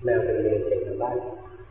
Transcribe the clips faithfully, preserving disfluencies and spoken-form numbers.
แมวเป็นเรื่องเสียงในบ้าน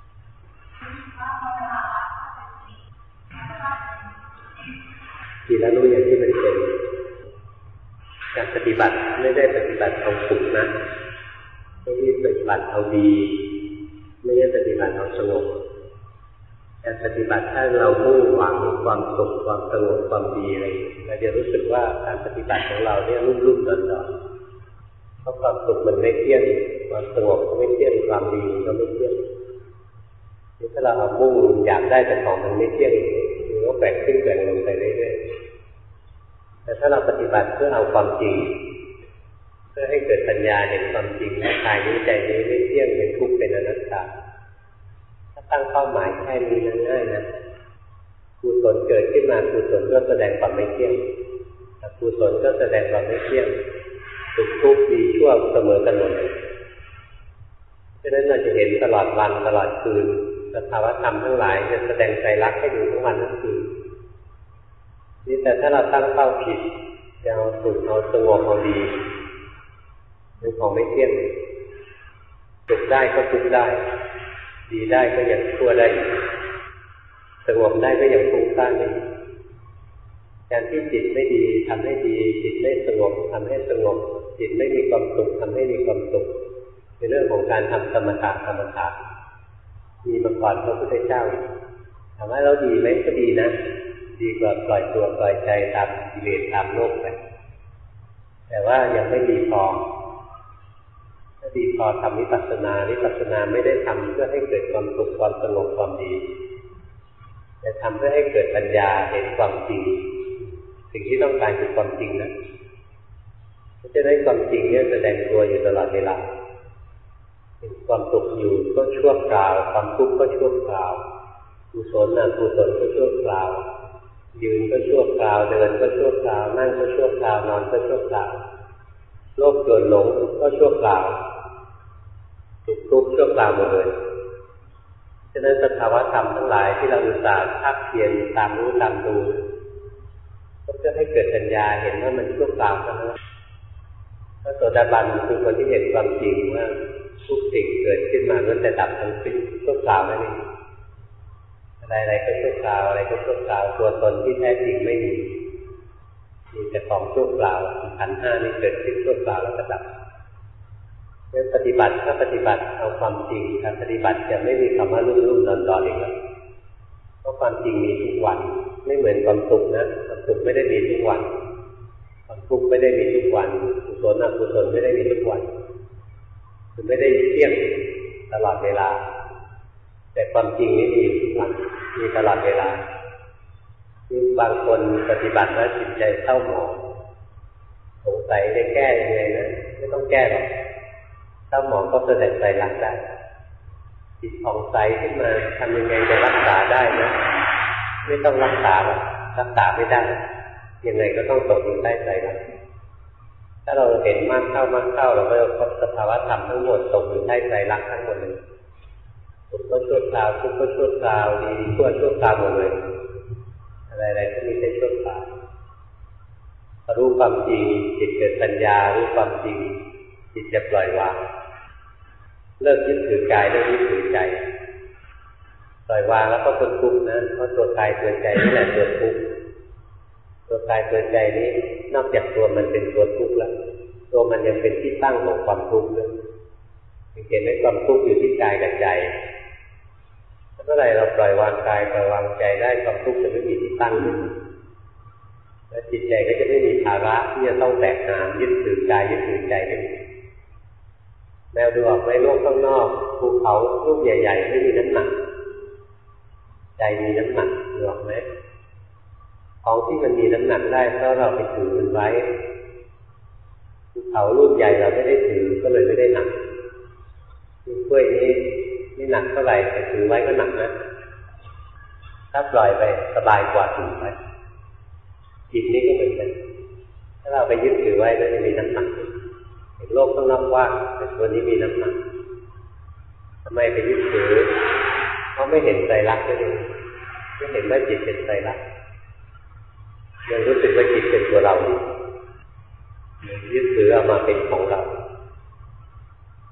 ทีแล้วรู้อย่างที่มันเป็นการปฏิบัติไม่ได้ปฏิบัติเอาสุขนะไม่ได้ปฏิบัติเอาดีไม่ได้ปฏิบัติเอาสงบการปฏิบัติถ้าเรามุ่งหวังความสุขความสงบความดีอะไรเราจะรู้สึกว่าการปฏิบัติของเราเนี่ยรุ่มๆดอนๆเพราะความสุขมันไม่เที่ยงความสงบก็ไม่เที่ยงความดีก็ไม่เที่ยงถ้าเราเอามุ่งอยากได้แต่ของมันไม่เที่ยงมันก็แบ่งขึ้นแบ่งลงไปเรื่อยๆแต่ถ้าเราปฏิบัติเพื่อเอาความจริงเพื่อให้เกิดปัญญาเห็นความจริงว่ากายนี้ใจนี้ไม่เที่ยงเป็นทุกข์เป็นอนัตตาถ้าตั้งเป้าหมายแค่นี้ง่ายๆนะกุศลเกิดขึ้นมากุศลก็แสดงความไม่เที่ยงอกุศลก็แสดงความไม่เที่ยงสุขทุกข์ดีชั่วเสมอกันหมดฉะนั้นเราจะเห็นตลอดวันตลอดคืนสภาวธรรมทั้งหลายจะแสดงไตรลักษณ์ให้ดูทั้งวันทั้งคืนนี่แต่ถ้าเราตั้งเป้าผิดจะเอาสุขเอาสงบเอาดีเป็นของไม่เที่ยงสุขได้ก็ทุกข์ได้ดีได้ก็ยังชั่วได้สงบได้ก็ยังฟุ้งซ่านได้การที่จิตไม่ดีทำให้ดีจิตไม่สงบทำให้สงบจิตไม่มีความสุขทำให้มีความสุขเป็นเรื่องของการทำสมถะสมถะมีมาก่อนพระพุทธเจ้าถามว่าเราดีไหมก็ดีนะดีกว่าปล่อยตัวปล่อยใจตามกิเลสตามโลกไปแต่ว่ายังไม่ดีพอถ้าดีพอทำวิปัสสนาวิปัสสนาไม่ได้ทำเพื่อให้เกิดความสุขความสงบความดีแต่ทำเพื่อให้เกิดปัญญาเห็นความจริงสิ่งที่ต้องการคือความจริงนะจะได้ความจริงเนี่ยแสดงตัวอยู่ตลอดเวลาความสุขอยู่ก็ชั่วคราวความทุกข์ก็ชั่วคราวกุศลอกุศลก็ชั่วคราวยืนก็ชั่วคราวเดินก็ชั่วคราวนั่งก็ชั่วคราวนอนก็ชั่วคราวโลภโกรธหลงก็ชั่วคราวสุขทุกข์ชั่วคราวหมดเลยฉะนั้นสภาวะธรรมทั้งหลายที่เราอุตส่าห์ภาคเพียรตามรู้ตามดูก็เพื่อให้เกิดปัญญาเห็นว่ามันชั่วคราวทั้งนั้นพระโสดาบันคือคนที่เห็นความจริงว่าทุกสิ่งเกิดขึ้นมาแล้วแต่ดับทั้งสิ้นชั่วคราวนั่นเองอะไรๆก็ชั่วคราวอะไรก็ชั่วคราวตัวตนที่แท้จริงไม่มีมีแต่ของชั่วคราวขันธ์ห้านี่เกิดขึ้นชั่วคราวแล้วก็ดับเมื่อปฏิบัติถ้าปฏิบัติเอาความจริงการปฏิบัติจะไม่มีคำว่ารุ่มๆดอนๆอีกแล้วเพราะความจริงมีทุกวันไม่เหมือนความสุขนะความสุขไม่ได้มีทุกวันความทุกข์ไม่ได้มีทุกวันกุศลอกุศลไม่ได้มีทุกวันคือไม่ได้เที่ยงตลอดเวลาแต่ความจริงนี่มีทุกวันมีตลอดเวลาคือบางคนปฏิบัติแล้วจิตใจเศร้าหมองสงสัยจะแก้ยังไงนะไม่ต้องแก้หรอกเศร้าหมองก็แสดงใจรักได้จิตผ่องใสขึ้นมาทำยังไงจะรักษาได้นะไม่ต้องรักษาหรอกรักษาไม่ได้ยังไงก็ต้องตกอยู่ใต้ใจรักถ้าเราเห็นมากเข้ามากเข้าเราก็จะพบสภาวะธรรมทั้งหมดตกอยู่ใต้ใจรักทั้งหมดเลยสุขก็ชั่วคราวทุกข์ก็ชั่วคราวดีชั่วชั่วคราวหมดเลยอะไรๆก็มีแต่ชั่วคราวรู้ความจริงจิตเกิดปัญญารู้ความจริงจิตจะปล่อยวางเลิกยึดถือกายเลิกยึดถือใจปล่อยวางแล้วก็พ้นทุกข์นะเพราะตัวกายตัวใจนี่แหละตัวทุกข์ตัวกายตัวใจนี้นอกจากตัวมันเป็นตัวทุกข์แล้วตัวมันยังเป็นที่ตั้งของความทุกข์ด้วยเห็นไหมความทุกข์อยู่ที่กายกับใจเมื่อไหร่เราปล่อยวางกายปล่อยวางใจได้ความทุกข์จะไม่มีที่ตั้งเลยและจิตใจก็จะไม่มีภาระที่จะต้องแบกหามยึดถือกายยึดถือใจกันแมวดูออกไหมโลกข้างนอกภูเขาลูกใหญ่ๆไม่มีน้ำหนักใจมีน้ำหนักดูออกไหมของที่มันมีน้ำหนักได้เพราะเราไปถือมันไว้ภูเขาลูกใหญ่เราไม่ได้ถือก็เลยไม่ได้หนักกล้วยนี้นี่หนักเท่าไหร่แต่ถือไว้ก็หนักนะถ้าปล่อยไปสบายกว่าถือไว้จิตนี้ก็เหมือนกันถ้าเราไปยึดถือไว้แล้วจะมีน้ำหนักเห็นโลกข้างนอกว่างแต่ตัวนี้มีน้ำหนักทำไมไปยึดถือเพราะไม่เห็นไตรลักษณ์นั่นเองไม่เห็นว่าจิตเป็นไตรลักษณ์ยังรู้สึกว่าจิตเป็นตัวเรายึดถือเอามาเป็นของเรา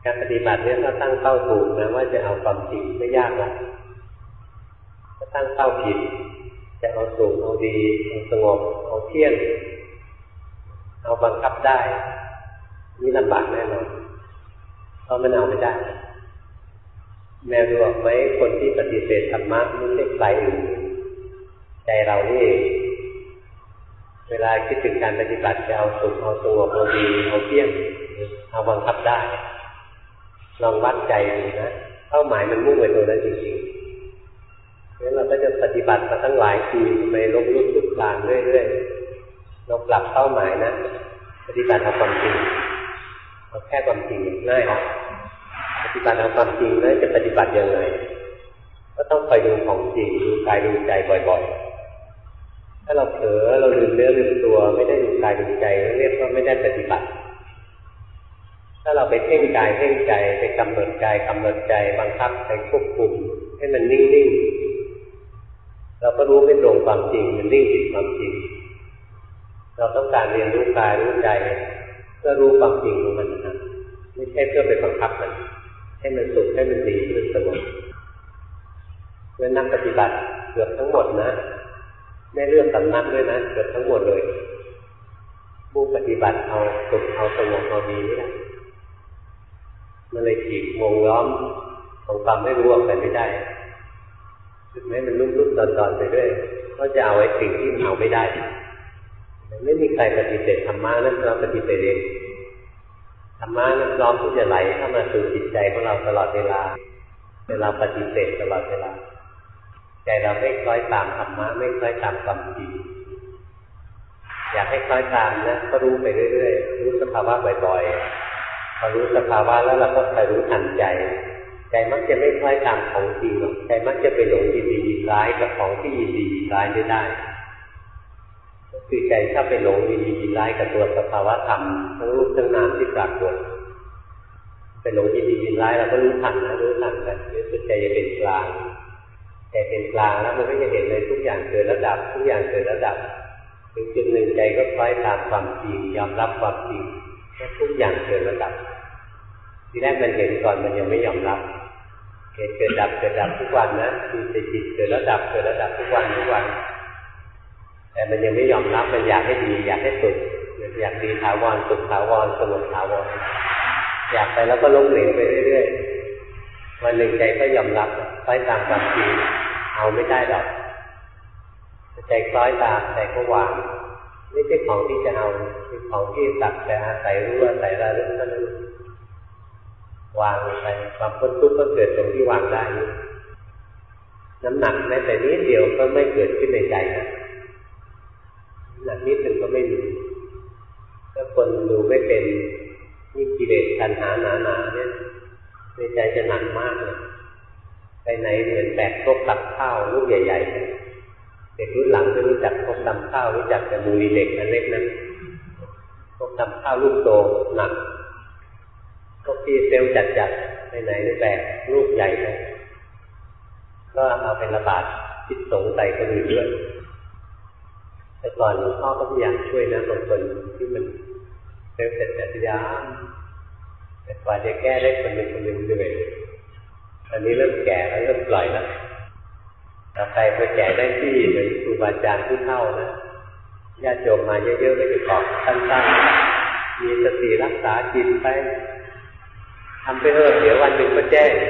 การปฏิบัติเนี่ยถ้าตั้งเป้าถูกนะว่าจะเอาความจริงไม่ยากหรอกถ้าตั้งเป้าผิดจะเอาสุขเอาดีเอาสงบเอาเที่ยงเอาบังคับได้นี่ลำบากแน่นอนเพราะมันเอาไม่ได้แม่รู้ไหมคนที่ปฏิเสธธรรมะไม่ใช่ใครอื่นใจเรานี่เองเวลาคิดถึงการปฏิบัติจะเอาสุขเอาสงบเอาดีเอาเที่ยงเอาบังคับได้ลองวัดใจดูนะเป้าหมายมันมุ่งไปตรงนั้นจริงๆงั้นเราก็จะปฏิบัติมาตั้งหลายปีไปลบลุกลุกลานเรื่อยๆเราปรับเป้าหมายนะปฏิบัติเอาความจริงเอาแค่ความจริงง่ายปฏิบัติเอาความจริงแล้วจะปฏิบัติยังไงก็ต้องไปดูของจริงดูกายดูใจบ่อยๆถ้าเราเผลอเราลืมเนื้อลืมตัวไม่ได้ดูกายดูใจเรียกว่าไม่ได้ปฏิบัติถ้าเราไปเพ่งกายเพ่งใจไปกำหนดกายกำหนดใจบังคับไปควบคุมให้มันนิ่งๆเราก็รู้ไม่ตรงความจริงมันนิ่งผิดความจริงเราต้องการเรียนรู้กายรู้ใจเพื่อรู้ความจริงของมันนะไม่ใช่เพื่อไปบังคับมันให้มันสุขให้มันดีให้มันสงบเมื่อนักปฏิบัติเกือบทั้งหมดนะไม่เลือกสำนักด้วยนะเกือบทั้งหมดเลยมุ่งปฏิบัติเอาสุขเอาสงบเอาดีนี่แหละมันเลยขีดวงล้อมของความไม่รู้ออกไปไม่ได้ถึงแม้มันลุ่มๆตอนๆไปเรื่อยก็จะเอาไอ้สิ่งที่เอาไม่ได้ไม่มีใครปฏิเสธธรรมะนั่นเราปฏิเสธเองธรรมะนั้นพร้อมที่จะไหลเข้ามาสู่จิตใจของเราตลอดเวลาเวลาปฏิเสธตลอดเวลาใจเราไม่คล้อยตามธรรมะไม่คล้อยตามความจริงอยากให้คล้อยตามนะก็รู้ไปเรื่อยๆรู้สภาวะบ่อยๆพอรู้สภาวะแล้วเราก็ไปรู้ทันใจใจมักจะไม่คล้อยตามของจริงหรอกใจมักจะไปหลงยินดียินร้ายกับของที่ยินดียินร้ายไม่ได้ก็คือใจถ้าไปหลงยินดียินร้ายกับตัวสภาวะธรรมทั้งรูปทั้งนามที่ปรากฏไปหลงยินดียินร้ายเราก็รู้ทันนะรู้ทันกันรู้สึกใจจะเป็นกลางใจเป็นกลางแล้วมันก็จะเห็นเลยทุกอย่างเกิดระดับทุกอย่างเกิดระดับถึงจุดหนึ่งใจก็คล้อยตามความจริงยอมรับความจริงว่าทุกอย่างเกิดระดับทีแรกมันเห็นก่อนมันยังไม่ยอมรับเกิดเกิดดับเกิดดับทุกวันนะมีแต่จิตเกิดระดับเกิดระดับทุกวันทุกวันแต่มันยังไม่ยอมรับมันอยากให้ดีอยากให้สุดอยากดีถาวรสุขถาวรสงบถาวรอยากไปแล้วก็ล้มเหลวไปเรื่อยๆวันหนึ่งใจก็ยอมรับคล้อยตามความจริงเอาไม่ได้หรอกใจคล้อยตามใจก็วางไม่ใช่ของที่จะเอาเป็นของที่สักแต่อาศัยรู้อาศัยระลึกเท่านั้นวางไปความพ้นทุกข์ก็เกิดตรงที่วางได้น้ำหนักแม้แต่นิดเดียวก็ไม่เกิดขึ้นในใจนะหนักนิดหนึ่งก็ไม่มีถ้าคนดูไม่เป็นนี่กิเลสตัณหาหนาๆเนี่ยในใจจะหนักมากเลยไปไหนเหมือนแบกครกตักข้าวลูกใหญ่ๆเด็กรุ่นหลังไม่รู้จักครกตำข้าวรู้จักแต่มูลีเหล็กอันเล็กนั้นครกตำข้าวลูกโตหนักพวกที่เซลล์จัดๆไปไหนได้แบกลูกใหญ่เลยก็เอาเป็นระบาดจิตสงสัยคนอื่นด้วยแต่ก่อนหลวงพ่อก็พยายามช่วยนะบางคนที่มันเซลล์จัดๆพยายามแต่กว่าจะแก้ได้คนหนึ่งคนหนึ่งด้วยอันนี้เริ่มแก่แล้วเริ่มปล่อยแล้วต่อไปพอแก่ได้ที่เหมือนครูบาอาจารย์ผู้เฒ่านะญาติโยมมาเยอะๆไม่ไปบอกสั้นๆมีสติรักษาจิตไปทำไปเถอะเดี๋ยววันหนึ่งก็แจ้ง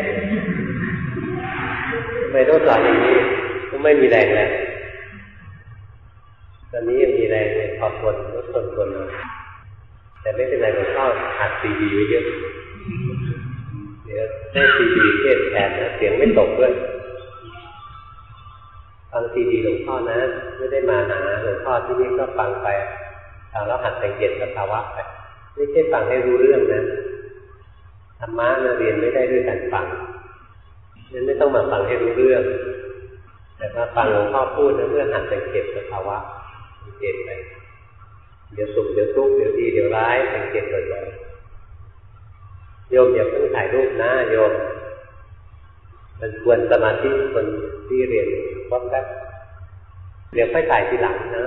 ไม่ต้องสอนอย่างนี้ก็ไม่มีแรงแล้วตอนนี้ยังมีแรงเลยขอบคนลดทนคนแต่ไม่เป็นไรหลวงพ่ออัดซีดีไว้เยอะเดี๋ยวได้ซีดีเทศแทนนะเสียงไม่ตกด้วยฟังซีดีหลวงพ่อนะไม่ได้มาหาหลวงพ่อที่นี่ก็ฟังไปฟังแล้วหัดสังเกตสภาวะไปไม่ใช่ฟังให้รู้เรื่องนะธรรมะเราเรียนไม่ได้ด้วยการฟังนั้นไม่ต้องมาฟังให้รู้เรื่องแต่มาฟังหลวงพ่อพูดนะเพื่อหัดสังเกตสภาวะสังเกตไปเดี๋ยวสุขเดี๋ยวทุกข์เดี๋ยวดีเดี๋ยวร้ายสังเกตบ่อยๆโยมอย่าเพิ่งถ่ายรูปนะโยมมันควรสมาธิคนที่เรียนวัดแป๊บเดี๋ยวค่อยถ่ายทีหลังนะ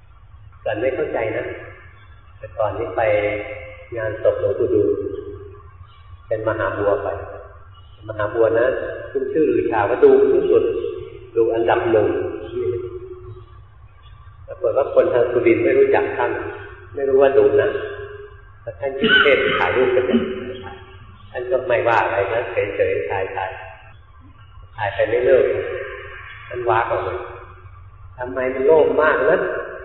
ก่อนไม่เข้าใจนะแต่ก่อนนี้ไปงานศพหลวงปู่ดูลมหาบัวไปมหาบัวนะขึ้นชื่อหรือชาว่าดูที่สุดดูอันดับหนึ่งปรากฏว่าคนทางสุรินทร์ไม่รู้จักท่านไม่รู้ว่าดูนะแต่ท่านยิ่งเทศถ่ายรูปกันเนี่ยท่านก็ไม่ว่าอะไรนะเฉยๆถ่ายถ่ายถ่ายไปไม่เลิกท่านว้าออกเลยทำไมมันโลภมากนะ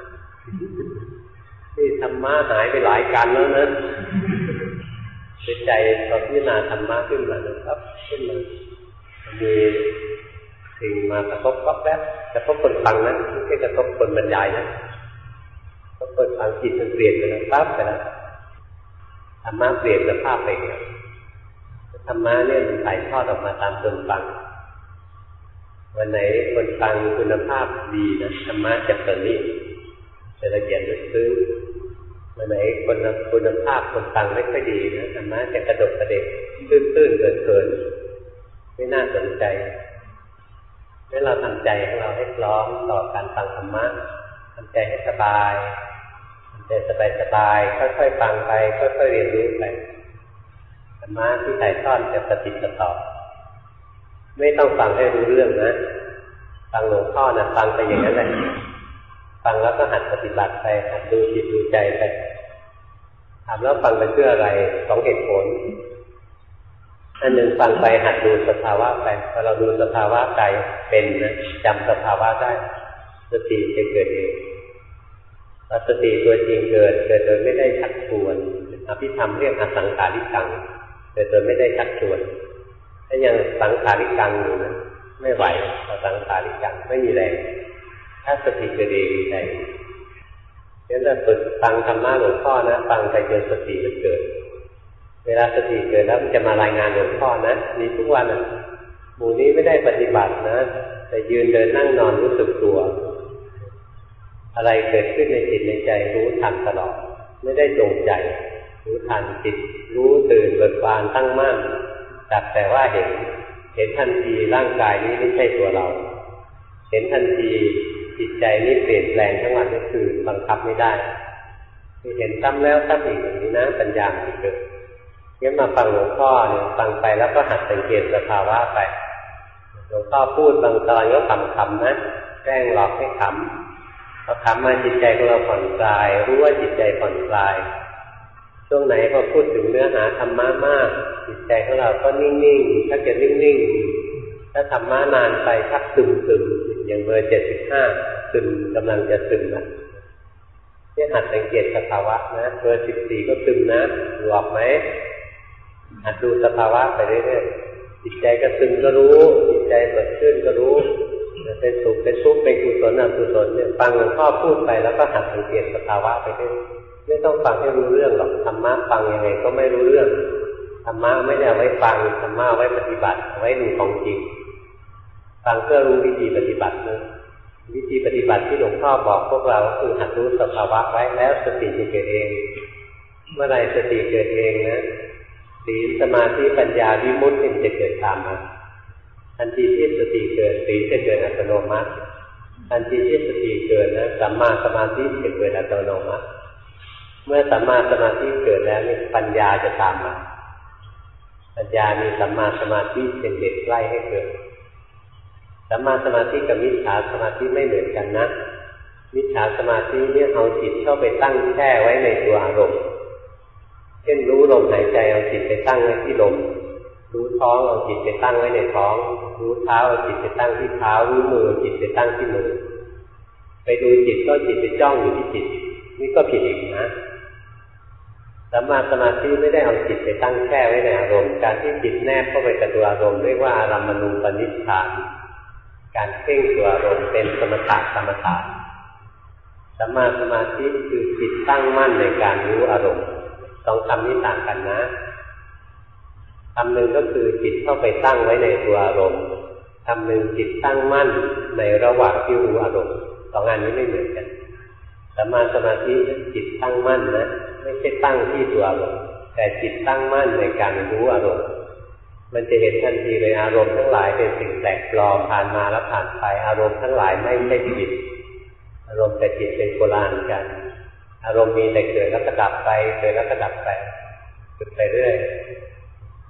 ที่ธรรมะหายไปหลายกันแล้วนะใจตอนพิจารณาธรรมะขึ้นมานะครับขึ้นมามีสิ่งมากระทบก็แป๊บกระทบคนฟังนะไม่ใช่กระทบคนบรรยายนะกระทบคนฟังจิตมันเปลี่ยนไปแล้วปั๊บไปแล้วธรรมะเปลี่ยนสภาพไปแล้วธรรมะเนี่ยมันถ่ายทอดออกมาตามคนฟังวันไหนคนฟังคุณภาพดีนะธรรมะจะเกิดนี่จะละเอียดลึกซึ้งวันไหนคนคุณภาพคนฟังไม่ค่อยดีนะธรรมะจะกระดกกระเดกตื้นๆเกินๆไม่น่าสนใจให้เราทำใจของเราให้พร้อมต่อการฟังธรรมะทำใจให้สบายทำใจสบายๆค่อยๆฟังไปค่อยๆเรียนรู้ไปธรรมะที่ถ่ายทอดจะปฏิบัติต่อไม่ต้องฟังให้รู้เรื่องนะฟังหลวงพ่อนะฟังไปอย่างนั้นแหละฟังแล้วก็หัดปฏิบัติไปหัดดูจิตดูใจไปถามแล้วฟังไปเพื่ออะไรสองเหตุผลอันหนึ่งฟังไปหัดดูสภาวะไปพอเราดูสภาวะใจเป็นนะจำสภาวะได้สติจะเกิดเองพอสติตัวจริงเกิดเกิดโดยไม่ได้ชักชวนอภิธรรมเรียกอสังขาริกังเกิดโดยไม่ได้ชักชวนถ้ายังสังขาริกังอยู่นะไม่ไหวอสังขาริกังไม่มีแรงถ้าสติเกิดเองใจฉะนั้นเราฝึกฟังธรรมะหลวงพ่อนะฟังไปจนสติมันเกิดเวลาสติเกิดแล้วมันจะมารายงานหลวงพ่อนะมีทุกวันอ่ะหมู่นี้ไม่ได้ปฏิบัตินะแต่ยืนเดินนั่งนอนรู้สึกตัวอะไรเกิดขึ้นในจิตในใจรู้ทันตลอดไม่ได้จงใจรู้ทันจิตรู้ตื่นเบิกบานตั้งมั่นจักแต่ว่าเห็นเห็นทันทีร่างกายนี้ไม่ใช่ตัวเราเห็นทันทีจิตใจนี้เปลี่ยนแปลงทั้งวันทั้งคืนบังคับไม่ได้ที่เห็นซ้ำแล้วซ้ำอีกอย่างนี้นะปัญญามันเกิดงั้นมาฟังหลวงพ่อเนี่ยฟังไปแล้วก็หัดสังเกตสภาวะไปหลวงพ่อพูดบางตอนก็ขำๆนะแกล้งหลอกให้ขำพอขำมาจิตใจของเราผ่อนคลายรู้ว่าจิตใจผ่อนคลายช่วงไหนพอพูดถึงเนื้อหาธรรมะมากจิตใจของเราก็นิ่งๆถ้าเกิดนิ่งๆถ้าธรรมะนานไปชักซึมๆอย่างเบอร์เจ็ดสิบห้าซึมกำลังจะซึมนะที่หัดสังเกตสภาวะนะเบอร์สิบสี่ก็ซึมนะหลอกไหมหัดดูสภาวะไปเรื่อยๆจิตใจก็ซึมก็รู้จิตใจสดชื่นก็รู้เป็นสุขเป็นทุกข์เป็นกุศลอกุศลเนี่ยฟังหลวงพ่อพูดไปแล้วก็หัดสังเกตสภาวะไปเรื่อยไม่ต้องฟังให้รู้เรื่องหรอกธรรมะฟังยังไงก็ไม่รู้เรื่องธรรมะไม่ได้เอาไว้ฟังธรรมะไว้ปฏิบัติไว้ดูของจริงฟังเพื่อรู้วิธีปฏิบัตินะวิธีปฏิบัติที่หลวงพ่อบอกพวกเราคือหัดรู้สภาวะไว้แล้วสติจะเกิดเองเมื่อไรสติเกิดเองนะศีลสมาธิปัญญาวิมุตติจะเกิดตามมาทันทีที่สติเกิดศีลจะเกิดอัตโนมัติทันทีที่สติเกิดนะสัมมาสมาธิจะเกิดอัตโนมัติเมื่อสัมมาสมาธิเกิดแล้วนี่ปัญญาจะตามมาปัญญามีสัมมาสมาธิเป็นเหตุใกล้ให้เกิดสัมมาสมาธิกับมิจฉาสมาธิไม่เหมือนกันนะมิจฉาสมาธิเนี่ยเอาจิตเข้าไปตั้งแช่ไว้ในตัวอารมณ์เช่นรู้ลมหายใจเอาจิตไปตั้งไว้ที่ลมรู้ท้องเอาจิตไปตั้งไว้ในท้องรู้เท้าเอาจิตไปตั้งที่เท้ารู้มือจิตไปตั้งที่มือไปดูจิตก็จิตไปจ้องอยู่ที่จิตนี่ก็ผิดอีกนะสัมมาสมาธิไม่ได้เอาจิตไปตั้งแช่ไว้ในอารมณ์การที่จิตแนบเข้าไปกับตัวอารมณ์เรียกว่าอารัมมณูปนิชฌานการเพ่งตัวอารมณ์เป็นสมถะกรรมฐานสัมมาสมาธิคือจิตตั้งมั่นในการรู้อารมณ์สองคำนี้ต่างกันนะคำหนึ่งก็คือจิตเข้าไปตั้งไว้ในตัวอารมณ์คำหนึ่งจิตตั้งมั่นในระหว่างที่รู้อารมณ์สองอันนี้ไม่เหมือนกันสัมมาสมาธิจิตตั้งมั่นนะไม่ใช่ตั้งที่ตัวอารมณ์แต่จิตตั้งมั่นในการรู้อารมณ์มันจะเห็นทันทีเลยอารมณ์ทั้งหลายเป็นสิ่งแปลกปลอมผ่านมาแล้วผ่านไปอารมณ์ทั้งหลายไม่ใช่จิตอารมณ์แต่จิตเป็นโบราณกันอารมณ์มีแต่เกิดแล้วก็ดับไปเกิดแล้วก็ดับไปเกิดไปเรื่อย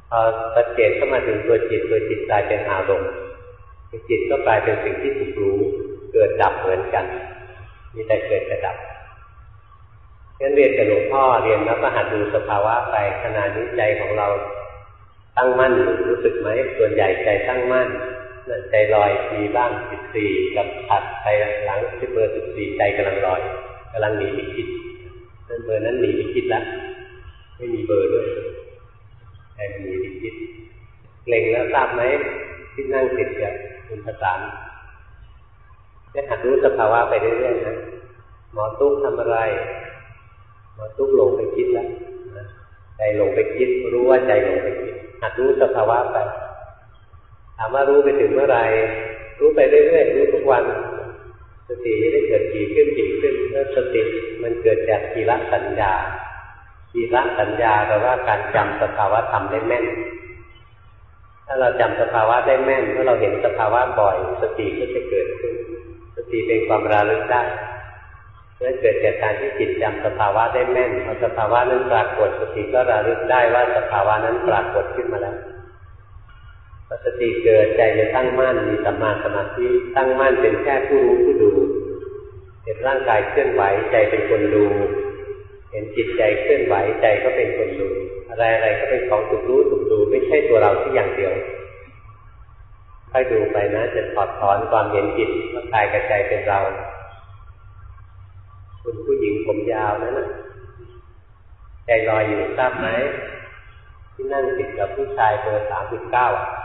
พอสังเกตเข้ามาถึงตัวจิตตัวจิตกลายเป็นอารมณ์จิตก็กลายเป็นสิ่งที่ถูกรู้เกิดดับเหมือนกันมีแต่เกิดกับดับงั้นเรียนกับหลวงพ่อเรียนแล้วก็หัดดูสภาวะไปขณะนี้ใจของเราตั้งมั่นรู้สึกไหมส่วนใหญ่ใจตั้งมั่นใจลอยมีบ้างสิบสี่กับถัดไปหลังที่เบอร์สิบสี่ใจกำลังลอยกำลังหนีไปคิดนั่นเบอร์นั้นหนีไปคิดแล้วไม่มีเบอร์ด้วยใจหนีไปคิดเล็งแล้วทราบไหมที่นั่งติดกับคุณประสานจะหัดรู้สภาวะไปเรื่อยๆนะหมอตุ๊กทำอะไรหมอตุ๊กหลงไปคิดแล้วใจหลงไปคิดรู้ว่าใจหลงไปคิดหัดรู้สภาวะไปถามว่ารู้ไปถึงเมื่อไรรู้ไปเรื่อยๆรู้ทุกวันสติจะได้เกิดถี่ขึ้นถี่ขึ้นเมื่อสติมันเกิดจากทีละสัญญาทีละสัญญาแปลว่าการจำสภาวะธรรมได้แม่นถ้าเราจำสภาวะได้แม่นถ้าเราเห็นสภาวะบ่อยสติก็จะเกิดขึ้นสติเป็นความระลึกได้เมื่อเกิดจากการที่จิตจำสภาวะได้แม่นพอสภาวะนั้นปรากฏสติก็ระลึกได้ว่าสภาวะนั้นปรากฏขึ้นมาแล้วพอสติเกิดใจจะตั้งมั่นมีสัมมาสมาธิตั้งมั่นเป็นแค่ผู้รู้ผู้ดูเห็นร่างกายเคลื่อนไหวใจเป็นคนดูเห็นจิตใจเคลื่อนไหวใจก็เป็นคนดูอะไรอะไรก็เป็นของถูกรู้ถูกดูไม่ใช่ตัวเราที่อย่างเดียวค่อยดูไปนะจะถอดถอนความเห็นผิดว่ากายกับใจเป็นเราคุณผู้หญิงผมยาวนั่นน่ะใจลอยอยู่ทราบไหมที่นั่งติดกับผู้ชายเบอร์สามสิบเก้า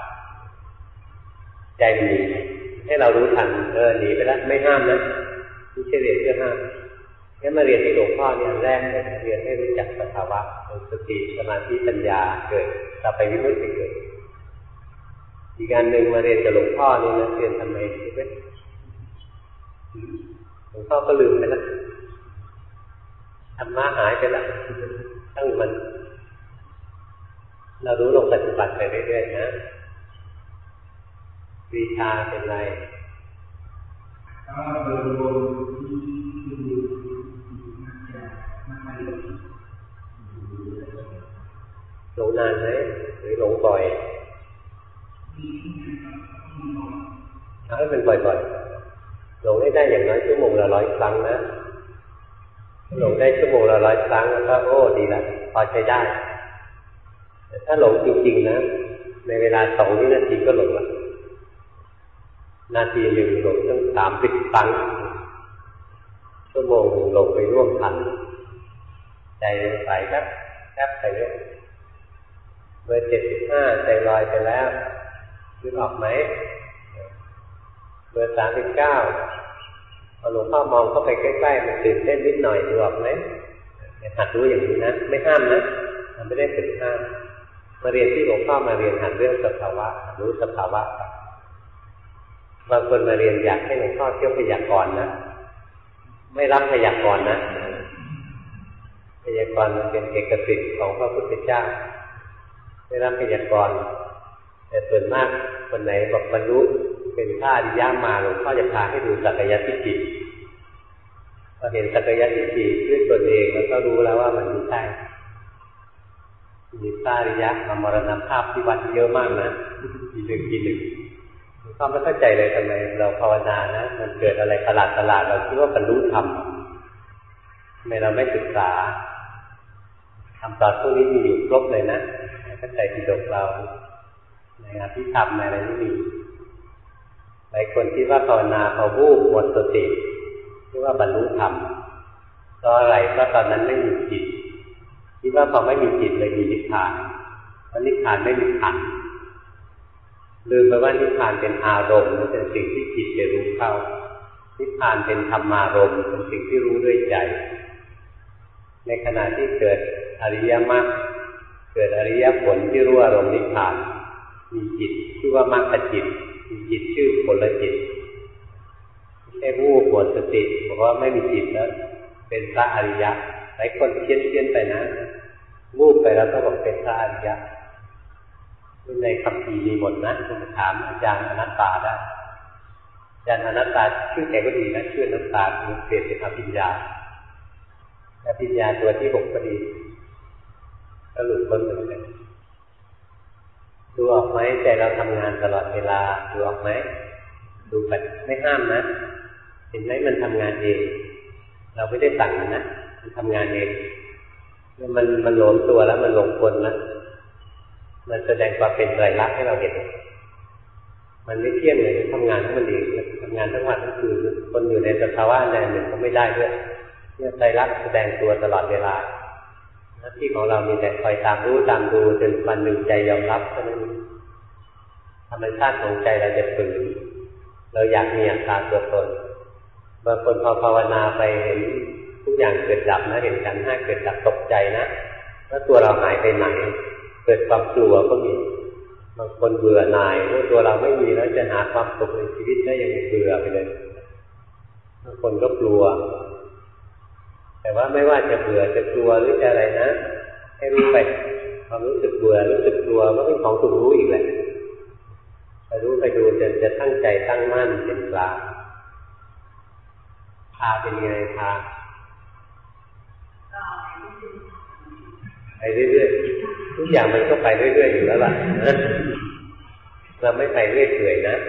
ใจหนีให้เรารู้ทันเออหนีไปแล้วไม่ห้ามนะไม่ใช่เรียนเพื่อห้ามงั้นมาเรียนที่หลวงพ่อเนี่ยแรกเลยเรียนให้รู้จักสภาวะสติสมาธิปัญญาเกิดต่อไปวิมุตติเกิดอีกการหนึ่งมาเรียนกับหลวงพ่อนี่นะเรียนทำไมใช่ไหมหลวงพ่อก็ลืมไปแล้วธรรมะหายไปแล้วตั้งมันเรารู้ลงปฏิบัติไปเรื่อยๆนะวิชาเป็นไรหลงนานไหมหรือหลงบ่อยเอาให้เป็นบ่อยๆหลงให้ได้อย่างน้อยชั่วโมงละร้อยครั้งนะหลงได้ชั่วโมงละร้อยครั้งแล้วก็โอ้ดีละพอใช้ได้แต่ถ้าหลงจริงๆนะในเวลาสองวินาทีก็หลงละนาทีหนึ่งหลงตั้งสามสิบครั้งชั่วโมงหนึ่งหลงไปร่วมพันใจใส่แป๊บแป๊บไปเรื่อยเบอร์เจ็ดสิบห้าใจลอยไปแล้วนึกออกไหมเบอร์สามสิบเก้าพอหลวงพ่อมองเข้าไปใกล้ๆมันตื่นเต้นนิดหน่อยดูออกไหมหัดรู้อย่างนี้นะไม่ห้ามนะมันไม่ได้เป็นห้ามมาเรียนที่หลวงพ่อมาเรียนหัดเรื่องสภาวะรู้สภาวะบางคนมาเรียนอยากให้หลวงพ่อเที่ยวพยากรณ์นะไม่รับพยากรณ์นะพยากรณ์มันเป็นเอกสิทธิ์ของพระพุทธเจ้าไม่รับพยากรณ์แต่ส่วนมากคนไหนบอกบรรลุเป็นพระอริยะมาหลวงพ่อจะพาให้ดูสักยทิฏฐิพอเห็นสักยทิฏฐิด้วยตนเองแล้วก็รู้แล้วว่ามันไม่ใช่มีพระอริยะมามรณภาพที่วัดเยอะมากนะทีหนึ่งทีหนึ่งก็ไม่เข้าใจเลยทำไมเราภาวนานะมันเกิดอะไรประหลาดประหลาดเราคิดว่าบรรลุธรรมทำไมเราไม่ศึกษาคำตอบพวกนี้มีอยู่ครบเลยนะเข้าใจปิฎกเราในอภิธรรมในอะไรนี่มีหลายคนคิดว่าภาวนาพอวูบหมดสติคิดว่าบรรลุธรรมเพราะอะไรเพราะตอนนั้นไม่มีจิตคิดว่าพอไม่มีจิตเลยมีนิพพานเพราะนิพพานไม่มีขันธ์ลืมไปว่านิพพานเป็นอารมณ์เป็นสิ่งที่จิตจะรู้เข้านิพพานเป็นธรรมารมณ์เป็นสิ่งที่รู้ด้วยใจในขณะที่เกิดอริยมรรคเกิดอริยผลที่รู้อารมณ์นิพพานมีจิตชื่อว่ามรรคจิตมีจิตชื่อผลจิตไม่ใช่วูบหมดสติบอกว่าไม่มีจิตแล้วเป็นพระอริยะหลายคนเพี้ยนเพี้ยนไปนะวูบไปแล้วก็บอกเป็นพระอริยะในคำพีมีหมดนะคุณถามอาจารย์อนัตตาได้อาจารย์อนัตตาชื่อแกก็ดีนะชื่ออนัตตาคือเปลี่ยนเป็นอภิญญาอภิญญาตัวที่หกก็ดีก็หลุดพ้นเหมือนกันดูออกไหมใจเราทำงานตลอดเวลาดูออกไหมดูไปไม่ห้ามนะเห็นไหมมันทำงานเองเราไม่ได้สั่งมันนะมันทำงานเองมันมันหลงตัวแล้วมันหลงกลแล้วมันแสดงความเป็นไตรลักษณ์ให้เราเห็นมันไม่เที่ยงเลยทำงานของมันเองทำงานทั้งวันทั้งคืนคนอยู่ในสภาวะใดหนึ่งก็ไม่ได้ด้วยเนี่ยไตรลักษณ์แสดงตัวตลอดเวลาหน้าที่ของเรามีแต่คอยตามรู้ตามดูจนวันหนึ่งใจยอมรับเท่านั้นธรรมชาติของใจเราจะฝืนเราอยากมีอัตตาตัวตนบางคนพอภาวนาไปเห็นทุกอย่างเกิดดับนะเห็นขันธ์ห้าเกิดดับตกใจนะแล้วตัวเราหายไปไหนเกิดความกลัวก็มีบางคนเบื่อหน่ายเมื่อตัวเราไม่มีแล้วจะหาความสุขในชีวิตได้ยังเบื่อไปเลยบางคนก็กลัวแต่ว่าไม่ว่าจะเบื่อจะกลัวหรือจะอะไรนะให้รู้ไปความรู้สึกเบื่อรู้สึกกลัวก็เป็นของถูกรู้อีกแหละไปรู้ไปดูจนจะตั้งใจตั้งมั่นเป็นกลางพาเป็นไงพาไปเรื่อยๆทุกอย่างมันก็ไปเรื่อยๆอยู่แล้วล่ะเราไม่ไปเรื่อยเปื่อยนะ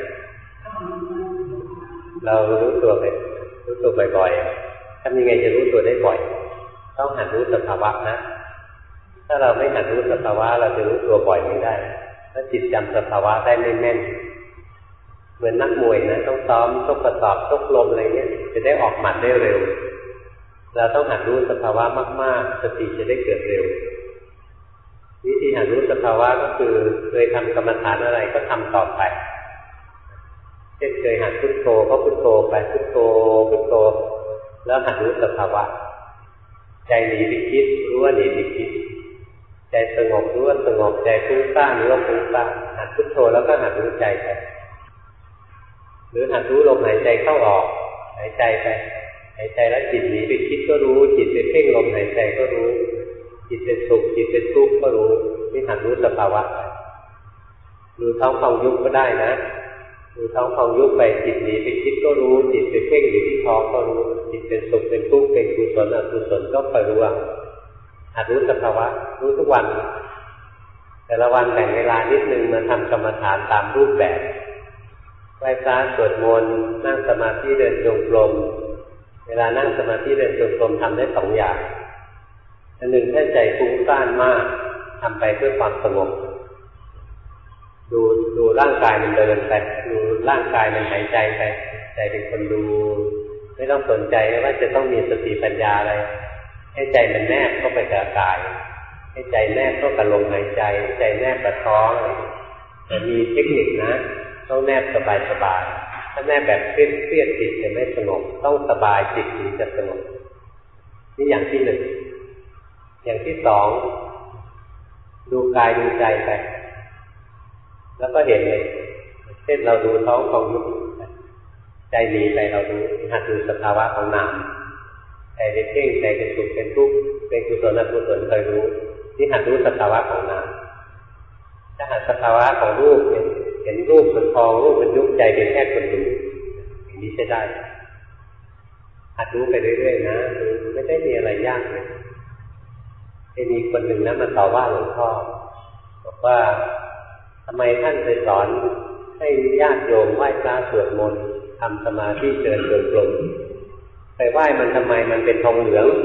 เรารู้ตัวไปรู้ตัวบ่อยๆทำยังไงจะรู้ตัวได้บ่อยต้องหัดรู้สภาวะนะถ้าเราไม่หัดรู้สภาวะเราจะรู้ตัวบ่อยไม่ได้ถ้าจิตจำสภาวะได้ไม่แม่นเหมือนนักมวยนะต้องซ้อมต้องประสอบต้องลมอะไรเงี้ยจะได้ออกหมัดได้เร็วเราต้องหัดรู้สภาวะมากๆสติจะได้เกิดเร็ววิธีหัดรู้สภาวะก็คือเคยทำกรรมฐานอะไรก็ทำต่อไปเช่นเคยหัดพุทโธก็พุทโธไปพุทโธพุทโธแล้วหัดรู้สภาวะใจหนีไปคิดรู้ว่าหนีไปคิดใจสงบรู้ว่าสงบใจฟุ้งซ่านรู้ว่าฟุ้งซ่านหัดพุทโธแล้วก็หัดรู้ใจไปหรือหัดรู้ลมหายใจเข้าออกหายใจไปหายใจแล้วจิตหนีไปคิดก็รู้จิตไปเพ่งลมหายใจก็รู้จิตเป็นสุขจิตเป็นทุกข์ก็รู้นี่หัดรู้สภาวะดูท้องพองยุบก็ได้นะดูท้องพองยุบไปจิตหนีไปคิดก็รู้จิตไปเพ่งอยู่ที่ท้องก็รู้จิตเป็นสุขเป็นทุกข์เป็นกุศลอกุศลก็คอยรู้หัดรู้สภาวะรู้ทุกวันแต่ละวันแบ่งเวลานิดนึงมาทำกรรมฐานตามรูปแบบไหว้พระสวดมนต์นั่งสมาธิเดินจงกรมเวลานั่งสมาธิเดินจงกรมทำได้สองอย่างอันหนึ่งถ้าใจฟุ้งซ่านมากทำไปเพื่อความสงบดูดูร่างกายมันเดินไปดูร่างกายมันหายใจไปใจเป็นคนดูไม่ต้องสนใจว่าจะต้องมีสติปัญญาอะไรให้ใจมันแนบเข้าไปกับกายให้ใจแนบเข้ากับลมหายใจให้ใจแนบกับท้องแต่มีเทคนิคนะต้องแนบสบายๆถ้าแนบแบบเครียดๆจิตจะไม่สงบต้องสบายจิตถึงจะสงบนี่อย่างที่หนึ่งอย่างที่สองดูกายดูใจไปแล้วก็เห็นเลยเช่นเราดูท้องของยุบใจหนีไปเราดูหัดดูสภาวะของนามใจเป็นเพ่งใจเป็นสุขเป็นทุกข์เป็นกุศลอกุศลคอยรู้นี่หัดรู้สภาวะของนามถ้าหัดสภาวะของรูปเห็นเห็นรูปเป็นทองรูปเป็นยุบใจเป็นแค่คนดูอย่างนี้ใช้ได้หัดรู้ไปเรื่อยๆนะไม่ได้มีอะไรยากเลยมีคนหนึ่งนะมาต่อว่าหลวงพ่อบอกว่าทำไมท่านไปสอนให้ญาติโยมไหว้พระสวดมนต์ทำสมาธิเจริญจงกรมไปไหว้มันทำไมมันเป็นทองเหลือง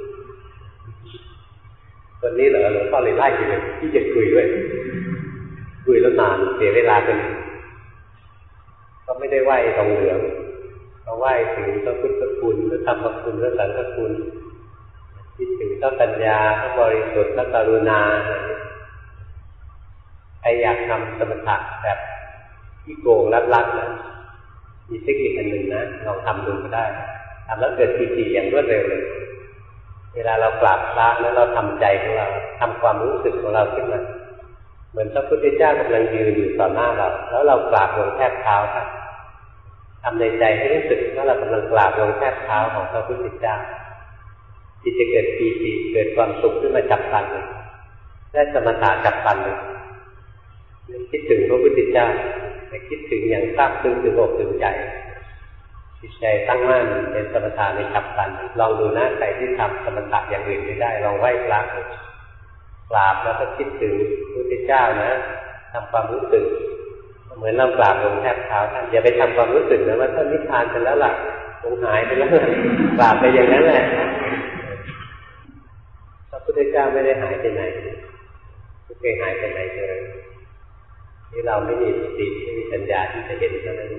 คนนี้เหรอหลวงพ่อเลยไล่ไปเลยที่จะคุยด้วยคุยแล้วนานเสียเวลากันก็ไม่ได้ไหว้ทองเหลืองเขาไหว้ถึงพระพุทธคุณพระธรรมคุณพระสังฆคุณคิดถึงพระปัญญาพระบริสุทธิ์พระกรุณาใครอยากทำสมถะแบบที่โกงลัดๆนะมีเทคนิคอันหนึ่งนะลองทำดูก็ได้ทำแล้วเกิดปีติอย่างรวดเร็วเลยเวลาเรากราบพระแล้วเราทำใจของเราทำความรู้สึกของเราขึ้นมาเหมือนพระพุทธเจ้ากำลังยืนอยู่ต่อหน้าเราแล้วเรากราบลงแทบเท้าครับทำในใจให้รู้สึกว่าเรากำลังกราบลงแทบเท้าของพระพุทธเจ้าจิตจะเกิดปีติเกิดความสุขขึ้นมาจับตันเลยได้สมถะจับตันเลยคิดถึงพระพุทธเจ้าแต่คิดถึงอย่างซาบซึ้งถึงอกถึงใจจิตใจตั้งมั่นเป็นสมถะในจับตันลองดูนะใครที่ทำสมถะอย่างอื่นไม่ได้ลองไหว้พระกราบแล้วก็คิดถึงพระพุทธเจ้านะทำความรู้สึกเหมือนเรากราบลงแทบเท้าท่านอย่าไปทำความรู้สึกนะว่าท่านนิพพานไปแล้วล่ะคงหายไปแล้วกราบไปอย่างนั้นแหละพระพุทธเจ้าไม่ได้หายไปไหนไม่เคยหายไปไหนเลยนี่เราไม่มีสติไม่มีปัญญาที่จะเห็นเท่านั้น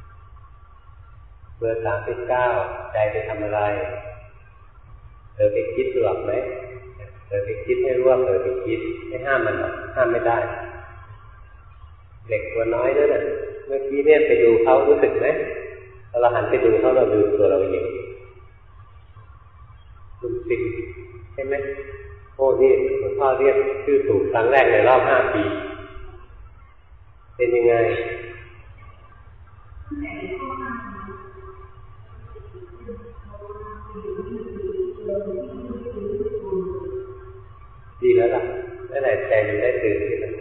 เบอร์สามสิบเก้าใจไปทำอะไรเธอไปคิดหรอกไหมเธอไปคิดให้รู้ว่าเธอไปคิดไม่ห้ามมันหรอกห้ามไม่ได้เด็กตัวน้อยนั่นน่ะเมื่อกี้เนี่ยไปดูเขารู้สึกไหมพอเราหันไปดูเขาเราดูตัวเราเองคุณสิงใช่ไหมโอ้นี่หลวงพ่อเรียกชื่อถูกครั้งแรกในรอบห้าปีเป็นยังไงดีแล้วล่ะนั่นแหละใจมันได้ตื่นขึ้นแล้ว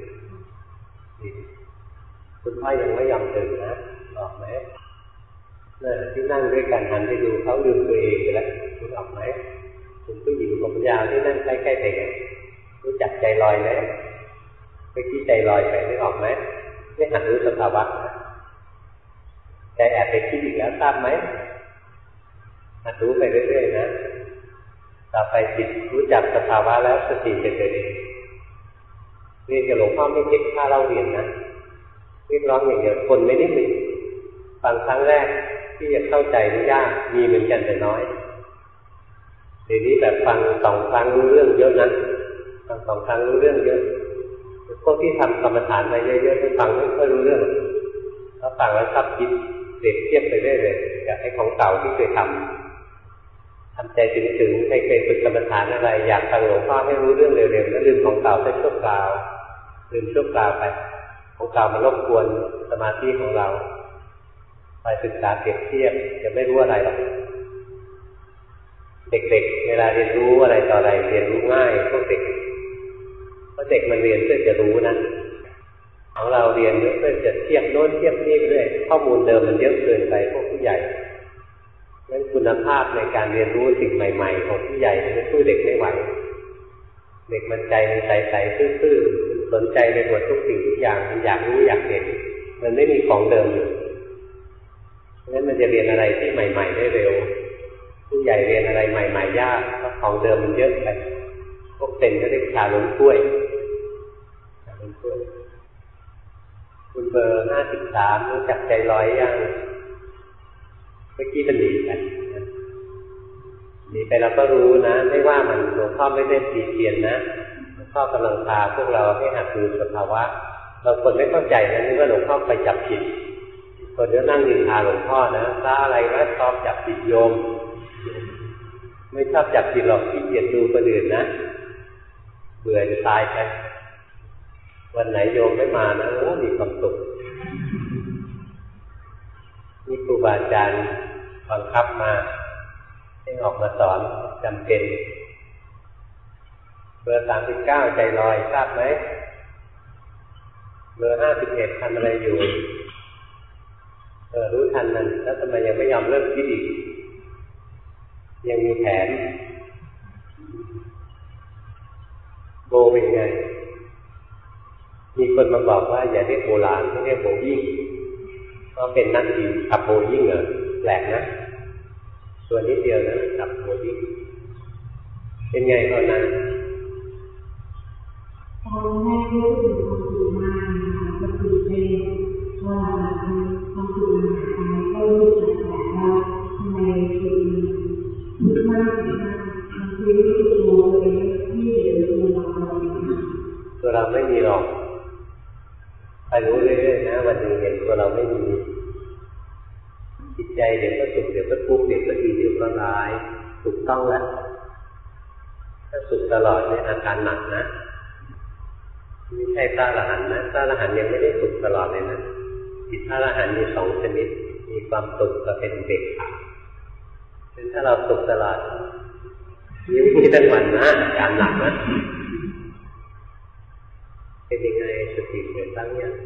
คุณพ่อยังไม่ยอมตื่นนะออกไหมนั่นที่นั่งด้วยกันหันไปดูเขาลืมตัวเองไปแล้วคุณออกไหมคุณผู้หญิงผมยาวที่นั่งใกล้ๆเด็กรู้จักใจลอยไหมเมื่อกี้ใจลอยไปนึกออกไหมไม่หัดรู้สภาวะใจแอบไปคิดอีกแล้วทราบไหมหัดรู้ไปเรื่อยๆนะต่อไปจิตรู้จักสภาวะแล้วสติจะเกิดเองเรียนกับหลวงพ่อไม่คิดค่าเล่าเรียนนะเรียกร้องอย่างเดียวคนไม่ได้มีฟังครั้งแรกที่จะเข้าใจนี่ยากมีเหมือนกันแต่น้อยเดี๋ยวนี้แบบฟังสองครั้งรู้เรื่องเยอะนะฟังสองครั้งรู้เรื่องเยอะพวกที่ทำกรรมฐานมาเยอะๆที่ฟังไม่ค่อยรู้เรื่องแล้วฟังแล้วชอบคิดเปรียบเทียบไปเรื่อยเลยอยากให้ของเก่าที่เคยทำทำใจถึงๆใครเคยฝึกกรรมฐานอะไรอยากฟังหลวงพ่อให้รู้เรื่องเร็วๆแล้วลืมของเก่าไปชั่วคราวลืมชั่วคราวไปของเก่ามันรบกวนสมาธิของเราไปศึกษาเปรียบเทียบจะไม่รู้อะไรหรอกเด็กๆเวลาเรียนรู้อะไรต่ออะไรเรียนรู้ง่ายพวกเด็กเพราะเด็กมันเรียนเพื่อจะรู้นะของเราเรียนเพื่อจะเทียบโน้นเทียบนี่ไปเรื่อยข้อมูลเดิมมันเยอะเกินไปพวกผู้ใหญ่งั้นคุณภาพในการเรียนรู้สิ่งใหม่ๆของผู้ใหญ่จะสู้เด็กไม่ไหวเด็กมันใจมันใสๆซื่อๆสนใจในหมดทุกสิ่งทุกอย่างมันอยากรู้อยากเห็นมันไม่มีของเดิมอยู่งั้นมันจะเรียนอะไรที่ใหม่ๆได้เร็วผู้ใหญ่เรียนอะไรใหม่ๆยากเพราะของเดิมมันเยอะไปพวกเป็นก็เรียกชาล้มกล้วยชาล้มกล้วยคุณเบอร์ห้าสิบสามรู้จักใจลอยยังเมื่อกี้มันหนีไปหนีไปเราก็รู้นะไม่ว่ามันหลวงพ่อไม่ได้ตีเตียนนะหลวงพ่อกำลังพาพวกเราให้หัดดูสภาวะเราคนไม่เข้าใจนะนึกว่าหลวงพ่อไปจับผิดคนเดี๋ยวนั่งนินทาหลวงพ่อนะตาอะไรวะชอบจับผิดโยมไม่ชอบจับผิดหรอกที่เกียจดูคนอื่นนะเบื่อจะตายไปวันไหนโยมไม่มานะโอ้มีความสุขนี่ครูบาอาจารย์บังคับมาให้ออกมาสอนจำเป็นเบอร์สามสิบเก้าใจลอยทราบไหมเบอร์ห้าสิบเอ็ดทำอะไรอยู่เออรู้ทันมันแล้วทำไมยังไม่ยอมเลิกคิดอีกยังมีแผนโบเป็นไงมีคนมาบอกว่าอย่าเรียกโบราณต้องเรียกโบยิ่งก็เป็นนักบินขับโบยิ่งเหรอแปลกนะตัวนิดเดียวนะขับโบยิ่งเป็นไงตอนนั้นตอนแรกรู้สึกความสุขมากก็คือเป็นว่าความสุขมันหายไปก็รู้สึกแปลกว่าทำไมถึงคิดมากถึงมากมันคือรู้สึกตัวเองที่เดี๋ยวตัวเราตัวเราไม่มีหรอกไปรู้เรื่อยๆนะวันหนึ่งเห็นตัวเราไม่มีจิตใจเดี๋ยวก็สุขเดี๋ยวก็ทุกข์เดี๋ยวก็ดีเดี๋ยวก็ร้ายถูกต้องแล้วถ้าสุขตลอดเนี่ยอาการหนักนะไม่ใช่พระอรหันต์นะพระอรหันต์ยังไม่ได้สุขตลอดเลยนะจิตพระอรหันต์มีสองชนิดมีความสุขกับเป็นอุเบกขาซึ่งถ้าเราสุขตลอดยิ่งที่ทั้งวันนะอาการหนักนะเป็นยังไงสติเกิดตั้งยัง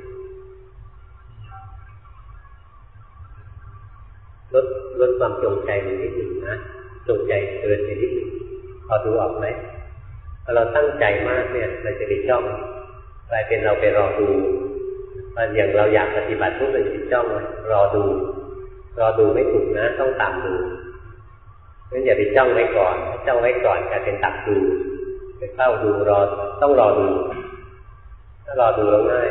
ลดลดความจงใจมันนิดหนึ่งนะจงใจเกินไปนิดหนึ่งพอดูออกไหมพอเราตั้งใจมากเนี่ยเราจะไปจ้องกลายเป็นเราไปรอดูตอนอย่างเราอยากปฏิบัติทุกเป็นจิตจ้องรอดูรอดูไม่ถูกนะต้องตามดูงั้นอย่าไปจ้องไว้ก่อนจ้องไว้ก่อนกลายเป็นตักดูไปเฝ้าดูรอต้องรอดูถ้ารอดูแล้วง่าย